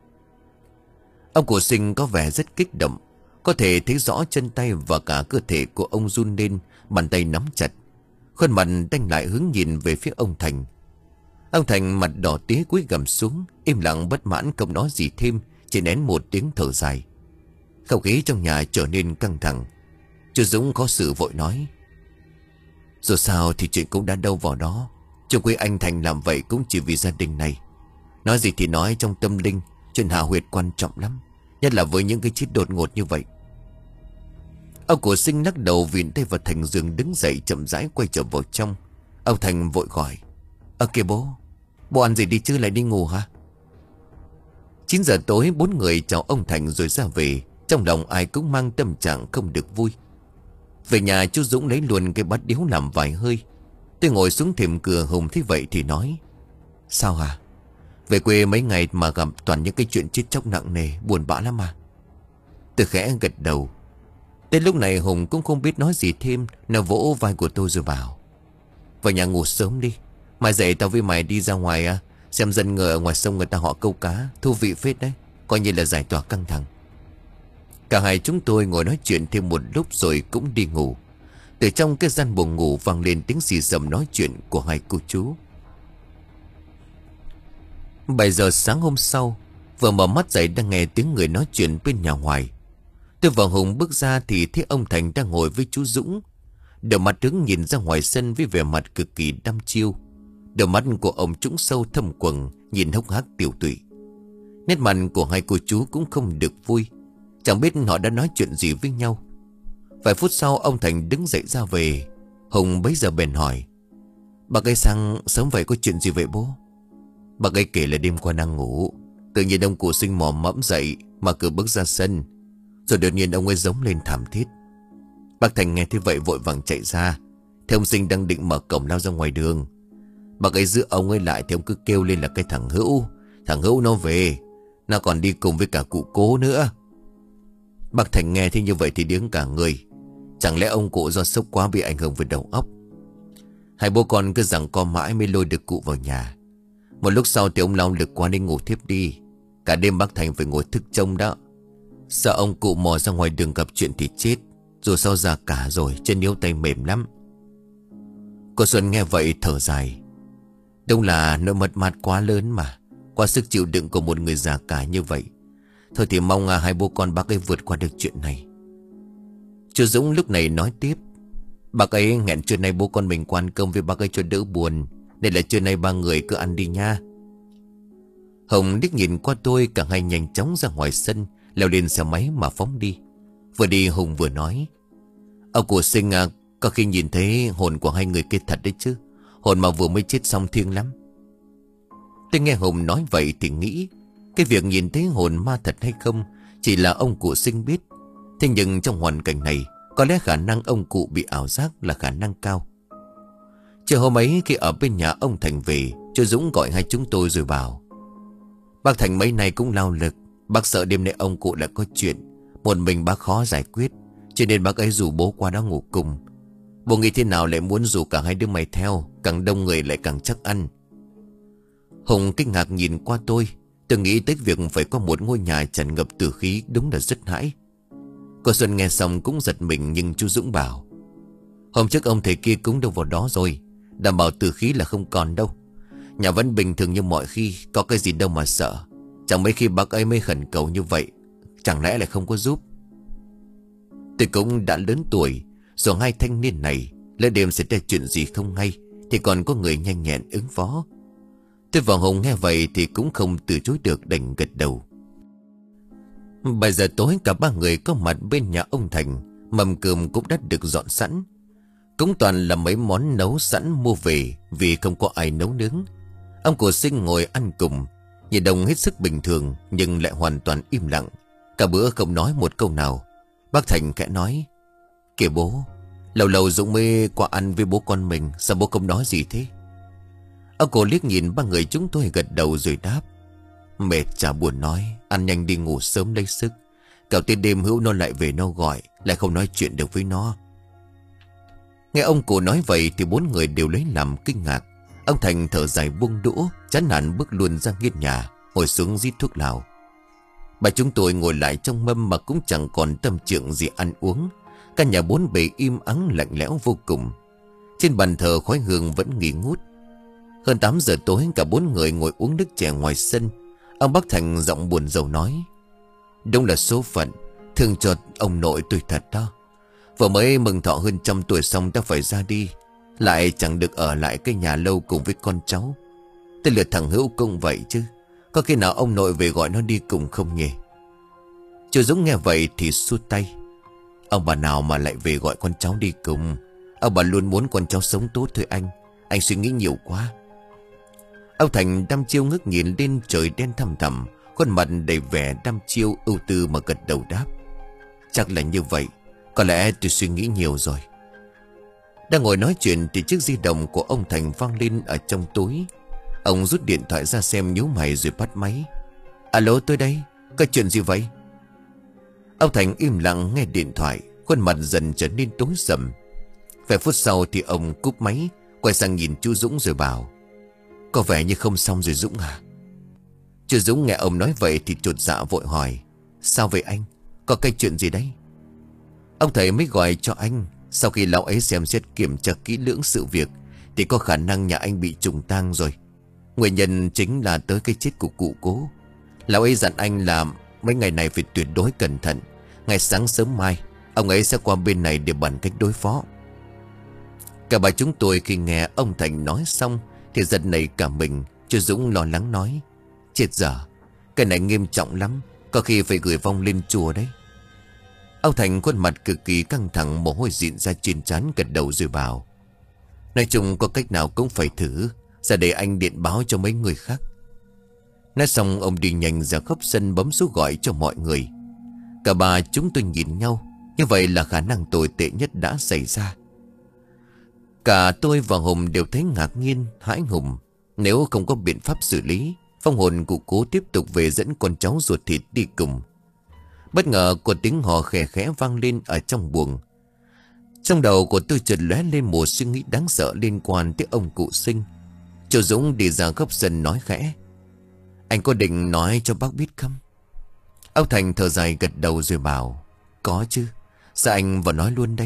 Ông Cổ Sinh có vẻ rất kích động. Có thể thấy rõ chân tay và cả cơ thể của ông run lên, bàn tay nắm chặt. Khuôn mặt đanh lại hướng nhìn về phía ông Thành. Ông Thành mặt đỏ tía cúi gằm xuống, im lặng bất mãn không nói gì thêm, chỉ nén một tiếng thở dài. Không khí trong nhà trở nên căng thẳng. Chú Dũng có sự vội nói: dù sao thì chuyện cũng đã đâu vào đó. Chung quy anh Thành làm vậy cũng chỉ vì gia đình này. Nói gì thì nói, trong tâm linh chuyện hạ huyệt quan trọng lắm, nhất là với những cái chết đột ngột như vậy. Ông Cổ Sinh lắc đầu vịn tay vào thành giường đứng dậy chậm rãi quay trở vào trong. Ông Thành vội gọi: ơ kìa bố, bố ăn gì đi chứ lại đi ngủ hả? Chín giờ tối bốn người chào ông Thành rồi ra về. Trong lòng ai cũng mang tâm trạng không được vui. Về nhà chú Dũng lấy luôn cái bát điếu làm vài hơi. Tôi ngồi xuống thềm cửa Hùng thấy vậy thì nói: sao hả? Về quê mấy ngày mà gặp toàn những cái chuyện chết chóc nặng nề, buồn bã lắm mà. Tôi khẽ gật đầu. Đến lúc này Hùng cũng không biết nói gì thêm, nó vỗ vai của tôi rồi bảo: vào nhà ngủ sớm đi, mai dậy tao với mày đi ra ngoài à, xem dân người ở ngoài sông người ta họ câu cá, thú vị phết đấy, coi như là giải tỏa căng thẳng. Cả hai chúng tôi ngồi nói chuyện thêm một lúc rồi cũng đi ngủ. Từ trong cái gian buồng ngủ vang lên tiếng xì xầm nói chuyện của hai cô chú. Bảy giờ sáng hôm sau, vừa mở mắt dậy đang nghe tiếng người nói chuyện bên nhà ngoài. Tôi và Hùng bước ra thì thấy ông Thành đang ngồi với chú Dũng. Đôi mặt đứng nhìn ra ngoài sân với vẻ mặt cực kỳ đăm chiêu. Đôi mắt của ông trũng sâu thâm quầng, nhìn hốc hác tiểu tụy. Nét mặt của hai cô chú cũng không được vui. Chẳng biết họ đã nói chuyện gì với nhau. Vài phút sau ông Thành đứng dậy ra về. Hùng bấy giờ bèn hỏi: bà ấy sang sớm vậy có chuyện gì vậy bố? Bà ấy kể là đêm qua đang ngủ, tự nhiên ông Cụ Sinh mò mẫm dậy mà cửa bước ra sân. Rồi đột nhiên ông ấy giống lên thảm thiết. Bác Thành nghe thế vậy vội vàng chạy ra. Thế ông Sinh đang định mở cổng lao ra ngoài đường. Bà ấy giữ ông ấy lại thì ông cứ kêu lên là cái thằng Hữu. Thằng Hữu nó về, nó còn đi cùng với cả cụ Cố nữa. Bác Thành nghe thế như vậy thì điếng cả người. Chẳng lẽ ông cụ do sốc quá bị ảnh hưởng về đầu óc? Hai bố con cứ giằng co mãi mới lôi được cụ vào nhà. Một lúc sau thì ông lao lực quá nên ngủ thiếp đi. Cả Cả đêm bác Thành phải ngồi thức trông đó. Sợ ông cụ mò ra ngoài đường gặp chuyện thì chết. Dù sao già cả rồi, chân yếu tay mềm lắm. Cô Xuân nghe vậy thở dài. Đúng là nỗi mất mát quá lớn mà, qua sức chịu đựng của một người già cả như vậy. Thôi thì mong à, hai bố con bác ấy vượt qua được chuyện này. Chú Dũng lúc này nói tiếp. Bác ấy hẹn trưa nay bố con mình quan công với bác ấy cho đỡ buồn. Đây là trưa nay ba người cứ ăn đi nha. Hồng liếc nhìn qua tôi, cả hai nhanh chóng ra ngoài sân, leo lên xe máy mà phóng đi. Vừa đi Hùng vừa nói. Ông cụ Sinh à, có khi nhìn thấy hồn của hai người kia thật đấy chứ. Hồn mà vừa mới chết xong thiêng lắm. Tôi nghe Hùng nói vậy thì nghĩ cái việc nhìn thấy hồn ma thật hay không chỉ là ông cụ Sinh biết. Thế nhưng trong hoàn cảnh này, có lẽ khả năng ông cụ bị ảo giác là khả năng cao. Chiều hôm ấy khi ở bên nhà ông Thành về, chú Dũng gọi hai chúng tôi rồi bảo. Bác Thành mấy nay cũng lao lực. Bác sợ đêm nay ông cụ lại có chuyện, một mình bác khó giải quyết, cho nên bác ấy rủ bố qua đó ngủ cùng. Bố nghĩ thế nào lại muốn rủ cả hai đứa mày theo, càng đông người lại càng chắc ăn. Hùng kinh ngạc nhìn qua tôi. Tôi nghĩ tới việc phải có một ngôi nhà tràn ngập tử khí đúng là rất hãi. Cô Xuân nghe xong cũng giật mình, nhưng chú Dũng bảo. Hôm trước ông thầy kia cúng đâu vào đó rồi, đảm bảo tử khí là không còn đâu. Nhà vẫn bình thường như mọi khi, có cái gì đâu mà sợ. Chẳng mấy khi bác ấy mới khẩn cầu như vậy, chẳng lẽ lại không có giúp. Tôi cũng đã lớn tuổi rồi, hai thanh niên này lỡ đêm sẽ ra chuyện gì không hay thì còn có người nhanh nhẹn ứng phó. Tôi và Hùng nghe vậy thì cũng không từ chối được, đành gật đầu. Bảy giờ tối cả ba người có mặt bên nhà ông Thành. Mâm cơm cũng đã được dọn sẵn, cũng toàn là mấy món nấu sẵn mua về vì không có ai nấu nướng. Ông cụ Sinh ngồi ăn cùng, nhìn đông hết sức bình thường nhưng lại hoàn toàn im lặng, cả bữa không nói một câu nào. Bác Thành khẽ nói. Kìa bố, lâu lâu Dũng mới qua ăn với bố con mình, sao bố không nói gì thế? Ông cụ liếc nhìn ba người chúng tôi gật đầu rồi đáp. Mệt chả buồn nói, ăn nhanh đi ngủ sớm lấy sức. Cậu tới đêm Hữu nó lại về nó gọi, lại không nói chuyện được với nó. Nghe ông cụ nói vậy thì bốn người đều lấy làm kinh ngạc. Ông Thành thở dài buông đũa, chán nản bước luôn ra nghiên nhà, ngồi xuống rít thuốc lào. Bà chúng tôi ngồi lại trong mâm mà cũng chẳng còn tâm trạng gì ăn uống. Căn nhà bốn bề im ắng lạnh lẽo vô cùng. Trên bàn thờ khói hương vẫn nghỉ ngút. Hơn tám giờ tối cả bốn người ngồi uống nước chè ngoài sân. Ông Bác Thành giọng buồn rầu nói. Đúng là số phận, thương cho ông nội tôi thật đó. Vừa mới mừng thọ hơn trăm tuổi xong đã phải ra đi, lại chẳng được ở lại cái nhà lâu cùng với con cháu. Tên lượt thằng Hữu cũng vậy chứ, có khi nào ông nội về gọi nó đi cùng không nhỉ? Chú Dũng nghe vậy thì xua tay. Ông bà nào mà lại về gọi con cháu đi cùng. Ông bà luôn muốn con cháu sống tốt thôi anh. Anh suy nghĩ nhiều quá. Ông Thành đăm chiêu ngước nhìn lên trời đen thăm thẳm, khuôn mặt đầy vẻ đăm chiêu ưu tư mà gật đầu đáp. Chắc là như vậy, có lẽ tôi suy nghĩ nhiều rồi. Đang ngồi nói chuyện thì chiếc di động của ông Thành vang lên ở trong túi. Ông rút điện thoại ra xem, nhíu mày rồi bắt máy. Alo, tôi đây, có chuyện gì vậy? Ông Thành im lặng nghe điện thoại, khuôn mặt dần trở nên tối sầm. Vài phút sau thì ông cúp máy, quay sang nhìn chú Dũng rồi bảo. Có vẻ như không xong rồi Dũng à? Chú Dũng nghe ông nói vậy thì chột dạ vội hỏi. Sao vậy anh? Có cái chuyện gì đấy? Ông thầy mới gọi cho anh. Sau khi lão ấy xem xét kiểm tra kỹ lưỡng sự việc thì có khả năng nhà anh bị trùng tang rồi. Nguyên nhân chính là tới cái chết của cụ Cố. Lão ấy dặn anh là mấy ngày này phải tuyệt đối cẩn thận. Ngày sáng sớm mai ông ấy sẽ qua bên này để bàn cách đối phó. Cả bà chúng tôi khi nghe ông Thành nói xong thì giật nảy cả mình. Chú Dũng lo lắng nói. Chết dở, cái này nghiêm trọng lắm, có khi phải gửi vong lên chùa đấy. Ông Thành khuôn mặt cực kỳ căng thẳng, mồ hôi dịn ra trên trán, gật đầu rồi bảo. Nói chung có cách nào cũng phải thử, ra để anh điện báo cho mấy người khác. Nói xong ông đi nhanh ra khắp sân bấm số gọi cho mọi người. Cả bà chúng tôi nhìn nhau. Như vậy là khả năng tồi tệ nhất đã xảy ra. Cả tôi và Hùng đều thấy ngạc nhiên, hãi hùng. Nếu không có biện pháp xử lý, vong hồn cụ Cố tiếp tục về dẫn con cháu ruột thịt đi cùng. Bất ngờ có tiếng hò khẽ khẽ vang lên ở trong buồng. Trong đầu của tôi chợt lóe lên một suy nghĩ đáng sợ liên quan tới ông cụ Sinh. Châu Dũng đi ra góc sân nói khẽ. Anh có định nói cho bác biết không? Ông Thành thở dài gật đầu rồi bảo: Có chứ, sao anh vào nói luôn đây?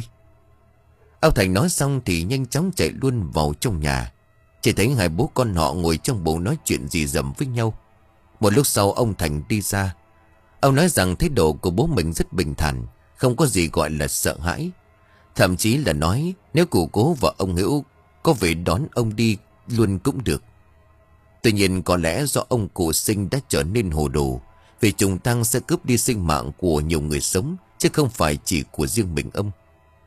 Ông Thành nói xong thì nhanh chóng chạy luôn vào trong nhà. Chỉ thấy hai bố con họ ngồi trong bụng nói chuyện gì dầm với nhau. Một lúc sau ông Thành đi ra. Ông nói rằng thái độ của bố mình rất bình thản, không có gì gọi là sợ hãi. Thậm chí là nói nếu cụ Cố và ông Hữu có về đón ông đi luôn cũng được. Tuy nhiên có lẽ do ông cụ Sinh đã trở nên hồ đồ, vì trùng tăng sẽ cướp đi sinh mạng của nhiều người sống, chứ không phải chỉ của riêng mình ông.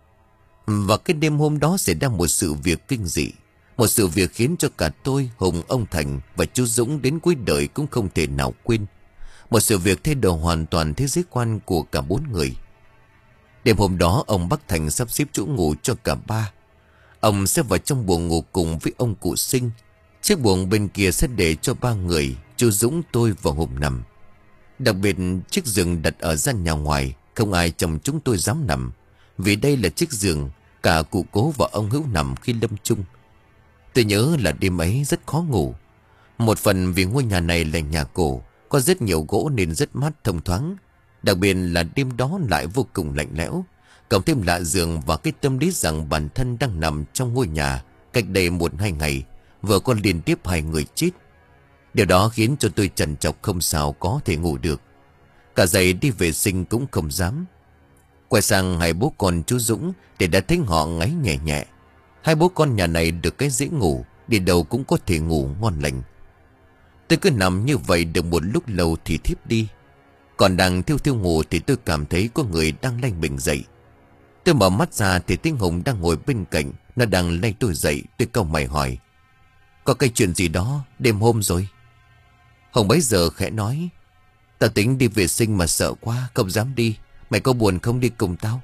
Và cái đêm hôm đó xảy ra một sự việc kinh dị. Một sự việc khiến cho cả tôi, Hùng, ông Thành và chú Dũng đến cuối đời cũng không thể nào quên. Một sự việc thay đổi hoàn toàn thế giới quan của cả bốn người. Đêm hôm đó ông Bắc Thành sắp xếp chỗ ngủ cho cả ba. Ông sẽ vào trong buồng ngủ cùng với ông cụ Sinh. Chiếc buồng bên kia sẽ để cho ba người, chú Dũng, tôi và Hùng nằm. Đặc biệt chiếc giường đặt ở gian nhà ngoài, không ai trong chúng tôi dám nằm, vì đây là chiếc giường cả cụ Cố và ông Hữu nằm khi lâm chung. Tôi nhớ là đêm ấy rất khó ngủ. Một phần vì ngôi nhà này là nhà cổ, có rất nhiều gỗ nên rất mát thông thoáng. Đặc biệt là đêm đó lại vô cùng lạnh lẽo. Cộng thêm lạ giường và cái tâm lý rằng bản thân đang nằm trong ngôi nhà cách đây một hai ngày, vừa có liên tiếp hai người chết. Điều đó khiến cho tôi trằn trọc không sao có thể ngủ được. Cả dậy đi vệ sinh cũng không dám. Quay sang hai bố con chú Dũng để đã thấy họ ngáy nhẹ nhẹ. Hai bố con nhà này được cái dễ ngủ, đi đâu cũng có thể ngủ ngon lành. Tôi cứ nằm như vậy được một lúc lâu thì thiếp đi. Còn đang thiêu thiêu ngủ thì tôi cảm thấy có người đang lay mình dậy. Tôi mở mắt ra thì tiếng Hùng đang ngồi bên cạnh, nó đang lay tôi dậy. Tôi cau mày hỏi: Có cái chuyện gì đó đêm hôm rồi? Hùng bấy giờ khẽ nói: Tao tính đi vệ sinh mà sợ quá, không dám đi. Mày có buồn không đi cùng tao?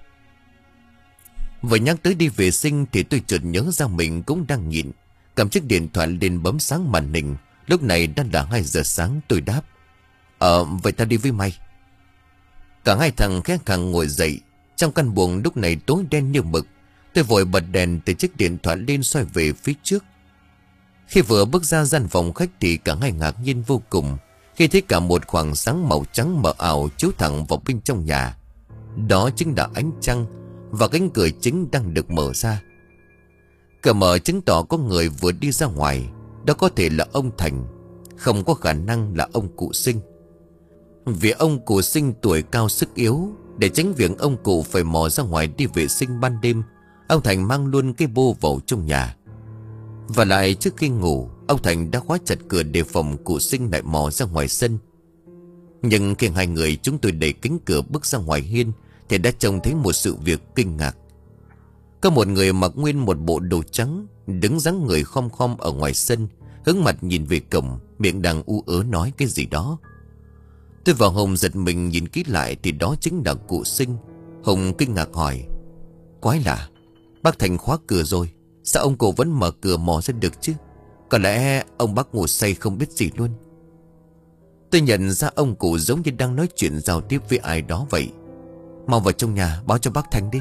Vừa nhắc tới đi vệ sinh thì tôi chợt nhớ ra mình cũng đang nhịn, cầm chiếc điện thoại lên bấm sáng màn hình. Lúc này đã là hai giờ sáng. Tôi đáp: Ờ vậy tao đi với mày. Cả hai thằng khẽ khàng ngồi dậy. Trong căn buồng lúc này tối đen như mực. Tôi vội bật đèn từ chiếc điện thoại lên xoay về phía trước. Khi vừa bước ra gian phòng khách thì cả hai ngạc nhiên vô cùng khi thấy cả một khoảng sáng màu trắng mờ ảo chiếu thẳng vào bên trong nhà. Đó chính là ánh trăng, và cánh cửa chính đang được mở ra. Cửa mở chứng tỏ có người vừa đi ra ngoài. Đó có thể là ông Thành, không có khả năng là ông cụ Sinh. Vì ông cụ Sinh tuổi cao sức yếu, để tránh việc ông cụ phải mò ra ngoài đi vệ sinh ban đêm, ông Thành mang luôn cái bô vào trong nhà. Và lại trước khi ngủ, ông Thành đã khóa chặt cửa đề phòng cụ Sinh lại mò ra ngoài sân. Nhưng khi hai người chúng tôi đẩy cánh cửa bước ra ngoài hiên thì đã trông thấy một sự việc kinh ngạc. Có một người mặc nguyên một bộ đồ trắng, đứng dáng người khom khom ở ngoài sân, hướng mặt nhìn về cổng, miệng đang ú ớ nói cái gì đó. Tôi và Hùng giật mình nhìn kỹ lại thì đó chính là cụ Sinh. Hùng kinh ngạc hỏi: Quái lạ, bác Thành khóa cửa rồi, sao ông cụ vẫn mở cửa mò ra được chứ? Có lẽ ông bác ngủ say không biết gì luôn. Tôi nhận ra ông cụ giống như đang nói chuyện giao tiếp với ai đó vậy. Mau vào trong nhà báo cho bác Thành đi.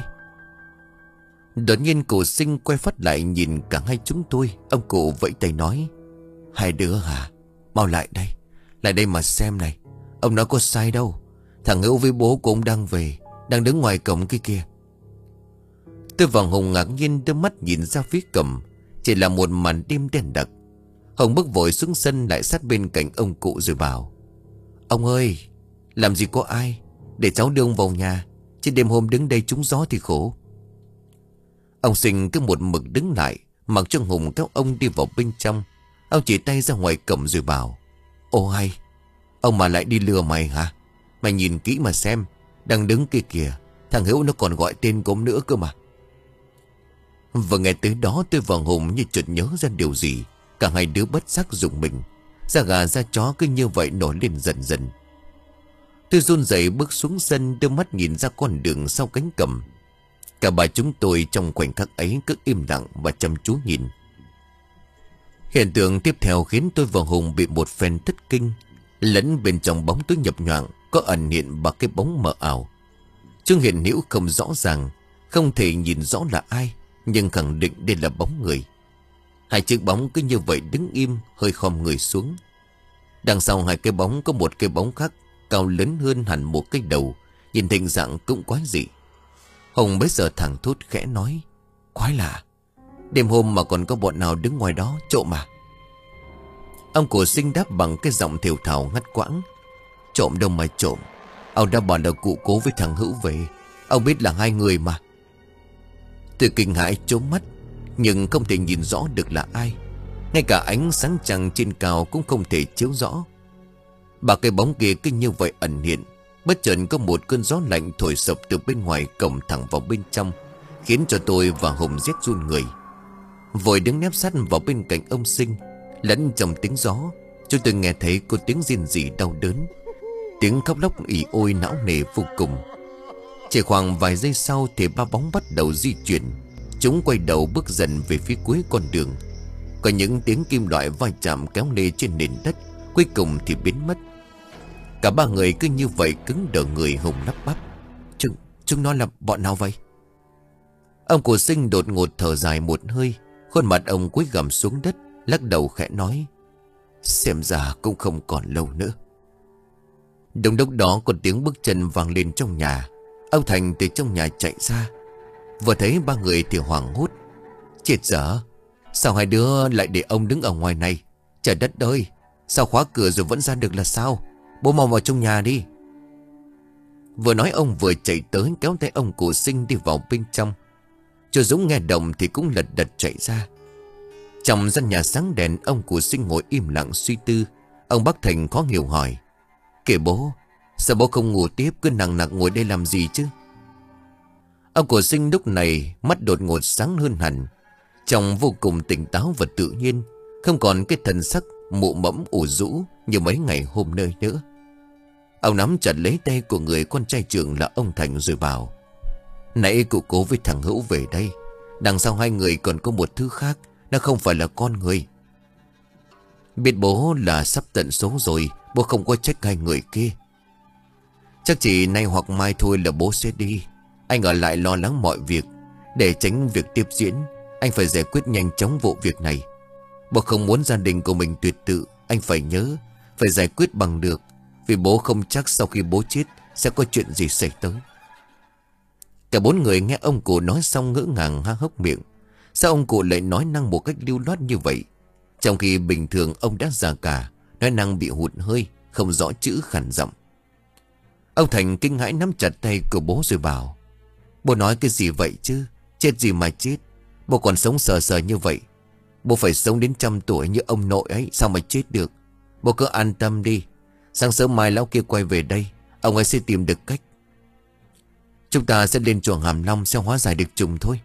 Đột nhiên cụ Sinh quay phát lại nhìn cả hai chúng tôi. Ông cụ vẫy tay nói: Hai đứa hả? Mau lại đây, lại đây mà xem này. Ông nói có sai đâu. Thằng Hữu với bố của ông đang về, đang đứng ngoài cổng kia kìa. Tôi và Hùng ngạc nhiên đưa mắt nhìn ra phía cổng. Chỉ là một màn đêm đen đặc. Hùng bước vội xuống sân lại sát bên cạnh ông cụ rồi bảo: Ông ơi, làm gì có ai, để cháu đưa ông vào nhà, chứ đêm hôm đứng đây trúng gió thì khổ. Ông Sinh cứ một mực đứng lại, mặc cho Hùng kéo ông đi vào bên trong. Ông chỉ tay ra ngoài cổng rồi bảo: Ô hay, ông mà lại đi lừa mày hả? Mày nhìn kỹ mà xem, đang đứng kia kìa, thằng Hữu nó còn gọi tên của ông nữa cơ mà. Và nghe tới đó tôi và Hùng như chợt nhớ ra điều gì. Cả hai đứa bất giác rùng mình. Da gà da chó cứ như vậy nổi lên dần dần. Tôi run rẩy bước xuống sân, đưa mắt nhìn ra con đường sau cánh cổng. Cả bà chúng tôi trong khoảnh khắc ấy cứ im lặng và chăm chú nhìn. Hiện tượng tiếp theo khiến tôi và Hùng bị một phen thất kinh. Lẫn bên trong bóng tối nhập nhoạng có ẩn hiện ba cái bóng mờ ảo. Chúng hiện hữu không rõ ràng, không thể nhìn rõ là ai, nhưng khẳng định đây là bóng người. Hai chiếc bóng cứ như vậy đứng im, hơi khom người xuống. Đằng sau hai cái bóng có một cái bóng khác, cao lớn hơn hẳn một cái đầu, nhìn hình dạng cũng quái dị. Hùng bấy giờ thẳng thốt khẽ nói: Quái lạ, đêm hôm mà còn có bọn nào đứng ngoài đó trộm à? Ông Cụ Sinh đáp bằng cái giọng thều thào ngắt quãng: Trộm đâu mà trộm, ông đã bảo là cụ Cố với thằng Hữu về. Ông biết là hai người mà. Tôi kinh hãi trố mắt, nhưng không thể nhìn rõ được là ai. Ngay cả ánh sáng trăng trên cao cũng không thể chiếu rõ. Ba cái bóng kia cứ như vậy ẩn hiện. Bất chợt có một cơn gió lạnh thổi sập từ bên ngoài cổng thẳng vào bên trong, khiến cho tôi và Hùng rét run người. Vội đứng nép sát vào bên cạnh ông Sinh. Lẫn trong tiếng gió, chúng tôi nghe thấy có tiếng rên rỉ đau đớn, tiếng khóc lóc ỉ ôi não nề vô cùng. Chỉ khoảng vài giây sau thì ba bóng bắt đầu di chuyển. Chúng quay đầu bước dần về phía cuối con đường. Có những tiếng kim loại va chạm kéo lê trên nền đất, cuối cùng thì biến mất. Cả ba người cứ như vậy cứng đờ người. Hùng lắp bắp: Chúng, chúng nó là bọn nào vậy? Ông Cụ Sinh đột ngột thở dài một hơi. Khuôn mặt ông cúi gằm xuống đất, lắc đầu khẽ nói: Xem ra cũng không còn lâu nữa. Đúng lúc đó có tiếng bước chân vang lên trong nhà. Ông Thành từ trong nhà chạy ra. Vừa thấy ba người thì hoảng hốt: Chết dở, sao hai đứa lại để ông đứng ở ngoài này? Trời đất ơi, sao khóa cửa rồi vẫn ra được là sao? Bố mau vào trong nhà đi. Vừa nói ông vừa chạy tới kéo tay ông Cụ Sinh đi vào bên trong. Chú Dũng nghe động thì cũng lật đật chạy ra. Trong gian nhà sáng đèn, ông Cụ Sinh ngồi im lặng suy tư. Ông bác Thành khó hiểu hỏi: Kìa bố, sao bố không ngủ tiếp, cứ nặng nặc ngồi đây làm gì chứ? Ông Cụ Sinh lúc này mắt đột ngột sáng hơn hẳn, trông vô cùng tỉnh táo và tự nhiên, không còn cái thần sắc mụ mẫm ủ rũ như mấy ngày hôm nơi nữa. Ông nắm chặt lấy tay của người con trai trưởng là ông Thành rồi bảo: Nãy cụ Cố với thằng Hữu về đây. Đằng sau hai người còn có một thứ khác, nó không phải là con người. Biết bố là sắp tận số rồi, bố không có trách hai người kia. Chắc chỉ nay hoặc mai thôi là bố sẽ đi. Anh ở lại lo lắng mọi việc. Để tránh việc tiếp diễn, anh phải giải quyết nhanh chóng vụ việc này. Bố không muốn gia đình của mình tuyệt tự. Anh phải nhớ, phải giải quyết bằng được. Vì bố không chắc sau khi bố chết sẽ có chuyện gì xảy tới. Cả bốn người nghe ông cụ nói xong ngỡ ngàng há hốc miệng. Sao ông cụ lại nói năng một cách lưu loát như vậy? Trong khi bình thường ông đã già cả, nói năng bị hụt hơi, không rõ chữ khản giọng. Ông Thành kinh hãi nắm chặt tay của bố rồi bảo: Bố nói cái gì vậy chứ? Chết gì mà chết? Bố còn sống sờ sờ như vậy. Bố phải sống đến trăm tuổi như ông nội ấy, sao mà chết được? Bố cứ an tâm đi. Sáng sớm mai lão kia quay về đây, ông ấy sẽ tìm được cách. Chúng ta sẽ lên chùa Hàm Long sẽ hóa giải được trùng thôi.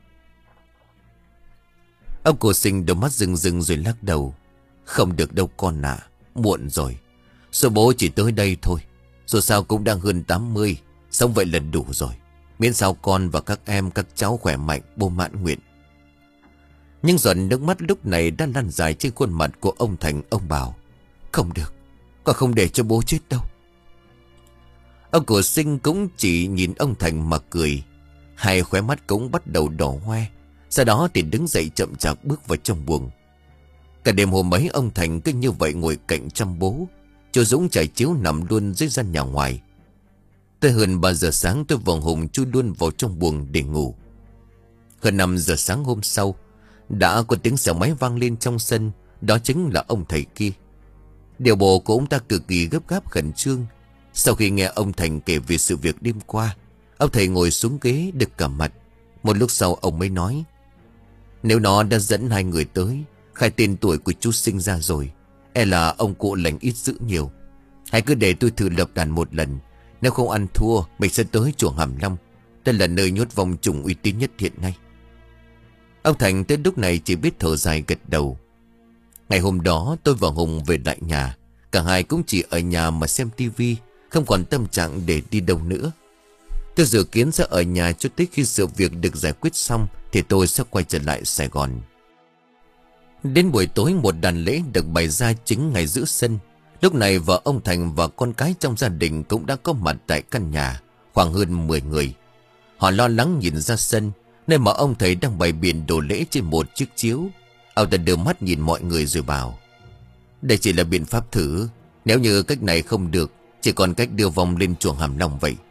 Ông Cụ Sinh đôi mắt rừng rừng rồi lắc đầu: Không được đâu con ạ, muộn rồi. Số bố chỉ tới đây thôi. Dù sao cũng đang hơn tám mươi, sống vậy là đủ rồi. Miễn sao con và các em các cháu khỏe mạnh, bố mãn nguyện. Nhưng giọt nước mắt lúc này đã lăn dài trên khuôn mặt của ông Thành. Ông bảo: Không được, con không để cho bố chết đâu. Ông Cụ Sinh cũng chỉ nhìn ông Thành mà cười. Hai khóe mắt cũng bắt đầu đỏ hoe. Sau đó thì đứng dậy chậm chạp bước vào trong buồng. Cả đêm hôm ấy ông Thành cứ như vậy ngồi cạnh chăm bố. Chú Dũng trải chiếu nằm luôn dưới gian nhà ngoài. Tới hơn ba giờ sáng tôi và Hùng chui luôn vào trong buồng để ngủ. Hơn năm giờ sáng hôm sau, đã có tiếng xe máy vang lên trong sân. Đó chính là ông thầy kia. Điều bộ của ông ta cực kỳ gấp gáp khẩn trương. Sau khi nghe ông Thành kể về sự việc đêm qua, ông thầy ngồi xuống ghế đực cả mặt. Một lúc sau ông mới nói: Nếu nó đã dẫn hai người tới, khai tên tuổi của chú Sinh ra rồi, e là ông cụ lành ít dữ nhiều. Hãy cứ để tôi thử lập đàn một lần. Nếu không ăn thua, mình sẽ tới chùa Hàm Long. Đây là nơi nhốt vong trùng uy tín nhất hiện nay. Ông Thành tới lúc này chỉ biết thở dài gật đầu. Ngày hôm đó tôi và Hùng về lại nhà. Cả hai cũng chỉ ở nhà mà xem tivi, không còn tâm trạng để đi đâu nữa. Tôi dự kiến sẽ ở nhà cho tới khi sự việc được giải quyết xong thì tôi sẽ quay trở lại Sài Gòn. Đến buổi tối một đàn lễ được bày ra chính ngay giữa sân. Lúc này vợ ông Thành và con cái trong gia đình cũng đã có mặt tại căn nhà, khoảng hơn mười người. Họ lo lắng nhìn ra sân, nơi mà ông thầy đang bày biện đồ lễ trên một chiếc chiếu. Ông ta đưa mắt nhìn mọi người rồi bảo: Đây chỉ là biện pháp thử. Nếu như cách này không được, chỉ còn cách đưa vong lên chùa Hàm Long vậy.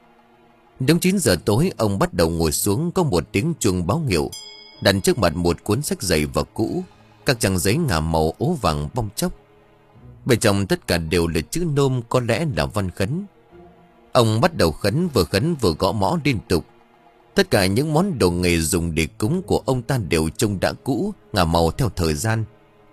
Đúng chín giờ tối, ông bắt đầu ngồi xuống. Có một tiếng chuông báo hiệu, đặt trước mặt một cuốn sách dày và cũ, các trang giấy ngả màu ố vàng bong chóc. Bên trong tất cả đều là chữ nôm, có lẽ là văn khấn. Ông bắt đầu khấn, vừa khấn vừa gõ mõ liên tục. Tất cả những món đồ nghề dùng để cúng của ông ta đều trông đã cũ, ngả màu theo thời gian.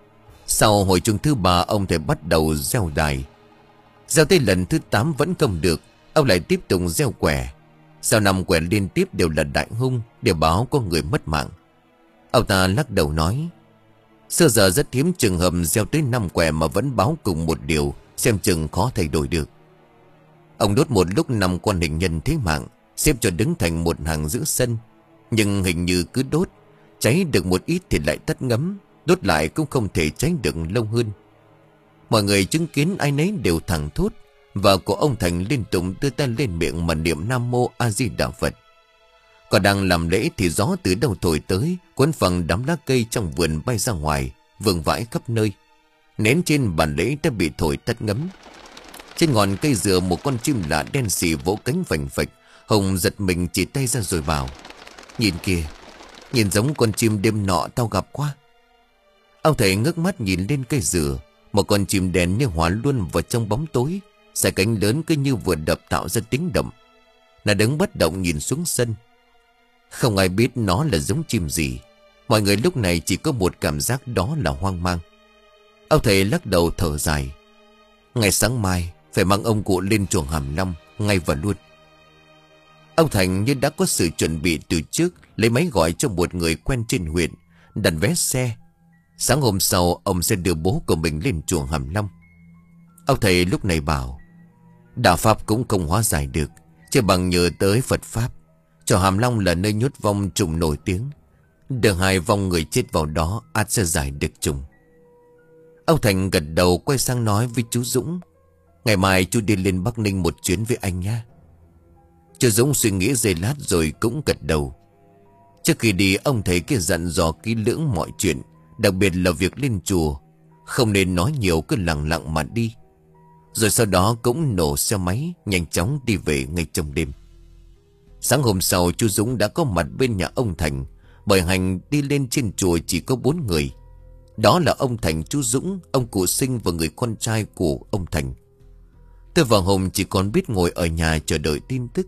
Sau hồi chuông thứ ba, ông thầy bắt đầu gieo đài. Gieo tới lần thứ tám vẫn không được, ông lại tiếp tục gieo quẻ. Sau năm quẻ liên tiếp đều là đại hung, để báo có người mất mạng. Ông ta lắc đầu nói, xưa giờ rất hiếm trường hợp gieo tới năm quẻ mà vẫn báo cùng một điều, xem chừng khó thay đổi được. Ông đốt một lúc năm con hình nhân thế mạng, xếp cho đứng thành một hàng giữa sân. Nhưng hình như cứ đốt, cháy được một ít thì lại tắt ngấm, đốt lại cũng không thể cháy được lâu hơn. Mọi người chứng kiến ai nấy đều thẳng thốt, và của ông Thành liên tục đưa tay lên miệng mà niệm Nam Mô A Di Đà Phật. Còn đang làm lễ thì gió từ đâu thổi tới, cuốn phẳng đám lá cây trong vườn bay ra ngoài, vương vãi khắp nơi. Nến trên bàn lễ đã bị thổi tắt ngấm. Trên ngọn cây dừa, một con chim lạ đen xì vỗ cánh vành phạch. Hồng giật mình chỉ tay ra rồi bảo, nhìn kìa, nhìn giống con chim đêm nọ tao gặp qua. Ông thầy ngước mắt nhìn lên cây dừa. Một con chim đen như hóa luôn vào trong bóng tối, sải cánh lớn cứ như vừa đập tạo ra tiếng động. Nó đứng bất động nhìn xuống sân. Không ai biết nó là giống chim gì. Mọi người lúc này chỉ có một cảm giác, đó là hoang mang. Ông thầy lắc đầu thở dài. Ngày sáng mai phải mang ông cụ lên chùa Hàm Long ngay và luôn. Ông Thành như đã có sự chuẩn bị từ trước, lấy máy gọi cho một người quen trên huyện, đặt vé xe. Sáng hôm sau ông sẽ đưa bố của mình lên chùa Hàm Long. Ông thầy lúc này bảo, đạo pháp cũng không hóa giải được, chỉ bằng nhờ tới Phật pháp. Chùa Hàm Long là nơi nhốt vong trùng nổi tiếng, đưa hai vong người chết vào đó ắt sẽ giải được trùng. Ông Thành gật đầu, quay sang nói với chú Dũng, ngày mai chú đi lên Bắc Ninh một chuyến với anh nhé. Chú Dũng suy nghĩ giây lát rồi cũng gật đầu. Trước khi đi, ông thầy kia dặn dò kỹ lưỡng mọi chuyện, đặc biệt là việc lên chùa không nên nói nhiều, cứ lặng lặng mà đi. Rồi sau đó cũng nổ xe máy nhanh chóng đi về ngay trong đêm. Sáng hôm sau, chú Dũng đã có mặt bên nhà ông Thành. Bởi hành đi lên trên chùa chỉ có bốn người. Đó là ông Thành, chú Dũng, ông cụ Sinh và người con trai của ông Thành. Tôi và Hùng chỉ còn biết ngồi ở nhà chờ đợi tin tức.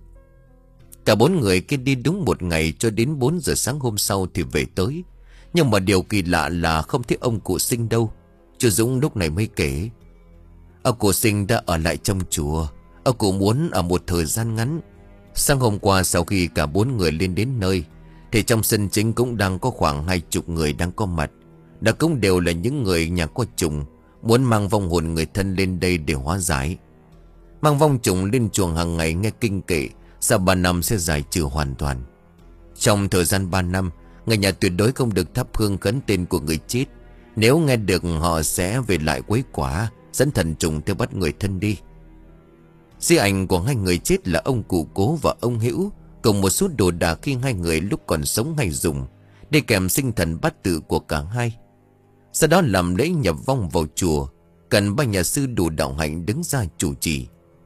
Cả bốn người kia đi đúng một ngày, cho đến bốn giờ sáng hôm sau thì về tới. Nhưng mà điều kỳ lạ là không thấy ông cụ Sinh đâu. Chú Dũng lúc này mới kể, ông cụ Sinh đã ở lại trong chùa. Ông cụ muốn ở một thời gian ngắn. Sáng hôm qua sau khi cả bốn người lên đến nơi, thì trong sân chính cũng đang có khoảng hai chục người đang có mặt. Đó cũng đều là những người nhà có trùng, muốn mang vong hồn người thân lên đây để hóa giải. Mang vong trùng lên chuồng hàng ngày nghe kinh kệ, sau ba năm sẽ giải trừ hoàn toàn. Trong thời gian ba năm, người nhà tuyệt đối không được thắp hương khấn tên của người chết. Nếu nghe được, họ sẽ về lại quấy quả, dẫn thần trùng theo bắt người thân đi. Di ảnh của hai người chết là ông cụ Cố và ông Hữu, cùng một số đồ đạc khi hai người lúc còn sống hay dùng, để kèm sinh thần bát tự của cả hai. Sau đó làm lễ nhập vong vào chùa, cần ba nhà sư đủ đạo hạnh đứng ra chủ trì.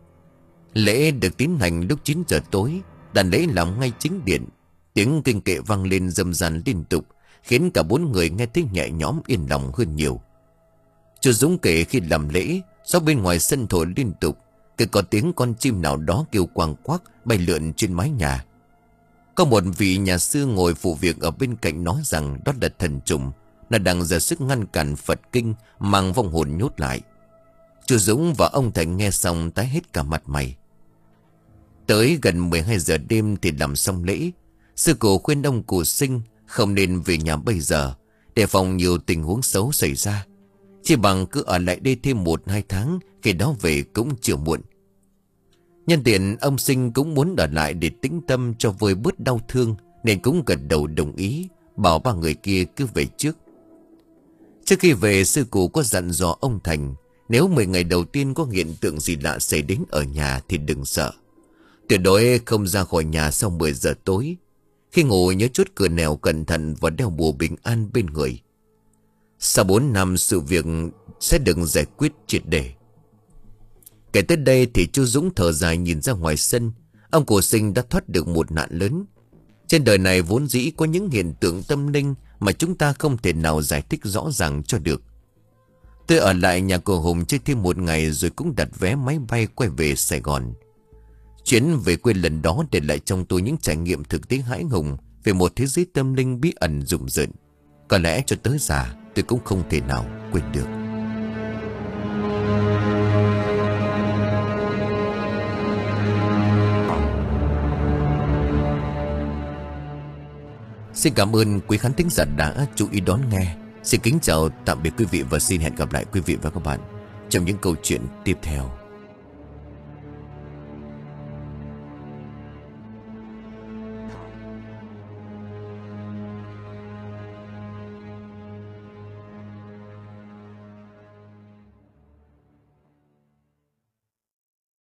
Lễ được tiến hành lúc chín giờ tối, đàn lễ làm ngay chính điện. Tiếng kinh kệ vang lên râm ran liên tục, khiến cả bốn người nghe thấy nhẹ nhõm yên lòng hơn nhiều. Chú Dũng kể khi làm lễ, gió bên ngoài sân thổi liên tục, cứ có tiếng con chim nào đó kêu quang quắc bay lượn trên mái nhà. Có một vị nhà sư ngồi phụ việc ở bên cạnh nói rằng đó là thần trùng, nó đang ra sức ngăn cản Phật kinh, mang vong hồn nhốt lại. Chú Dũng và ông Thành nghe xong tái hết cả mặt mày. Tới gần mười hai giờ đêm thì làm xong lễ. Sư cụ khuyên ông cụ Sinh không nên về nhà bây giờ, để phòng nhiều tình huống xấu xảy ra. Chỉ bằng cứ ở lại đây thêm một hai tháng, khi đó về cũng chưa muộn. Nhân tiện ông Sinh cũng muốn ở lại để tĩnh tâm cho vơi bớt đau thương, nên cũng gật đầu đồng ý, bảo ba người kia cứ về trước. Trước khi về, sư cụ có dặn dò ông Thành, nếu mười ngày đầu tiên có hiện tượng gì lạ xảy đến ở nhà thì đừng sợ. Tuyệt đối không ra khỏi nhà sau mười giờ tối. Khi ngủ nhớ chốt cửa nẻo cẩn thận và đeo bùa bình an bên người. Sau bốn năm sự việc sẽ được giải quyết triệt để. Kể tới đây thì chú Dũng thở dài nhìn ra ngoài sân. Ông Cổ Sinh đã thoát được một nạn lớn. Trên đời này vốn dĩ có những hiện tượng tâm linh mà chúng ta không thể nào giải thích rõ ràng cho được. Tôi ở lại nhà cô Hùng chơi thêm một ngày rồi cũng đặt vé máy bay quay về Sài Gòn. Chuyến về quê lần đó để lại trong tôi những trải nghiệm thực tế hãi hùng về một thế giới tâm linh bí ẩn rùng rợn. Có lẽ cho tới già tôi cũng không thể nào quên được. Xin cảm ơn quý khán thính giả đã chú ý đón nghe. Xin kính chào tạm biệt quý vị và xin hẹn gặp lại quý vị và các bạn trong những câu chuyện tiếp theo.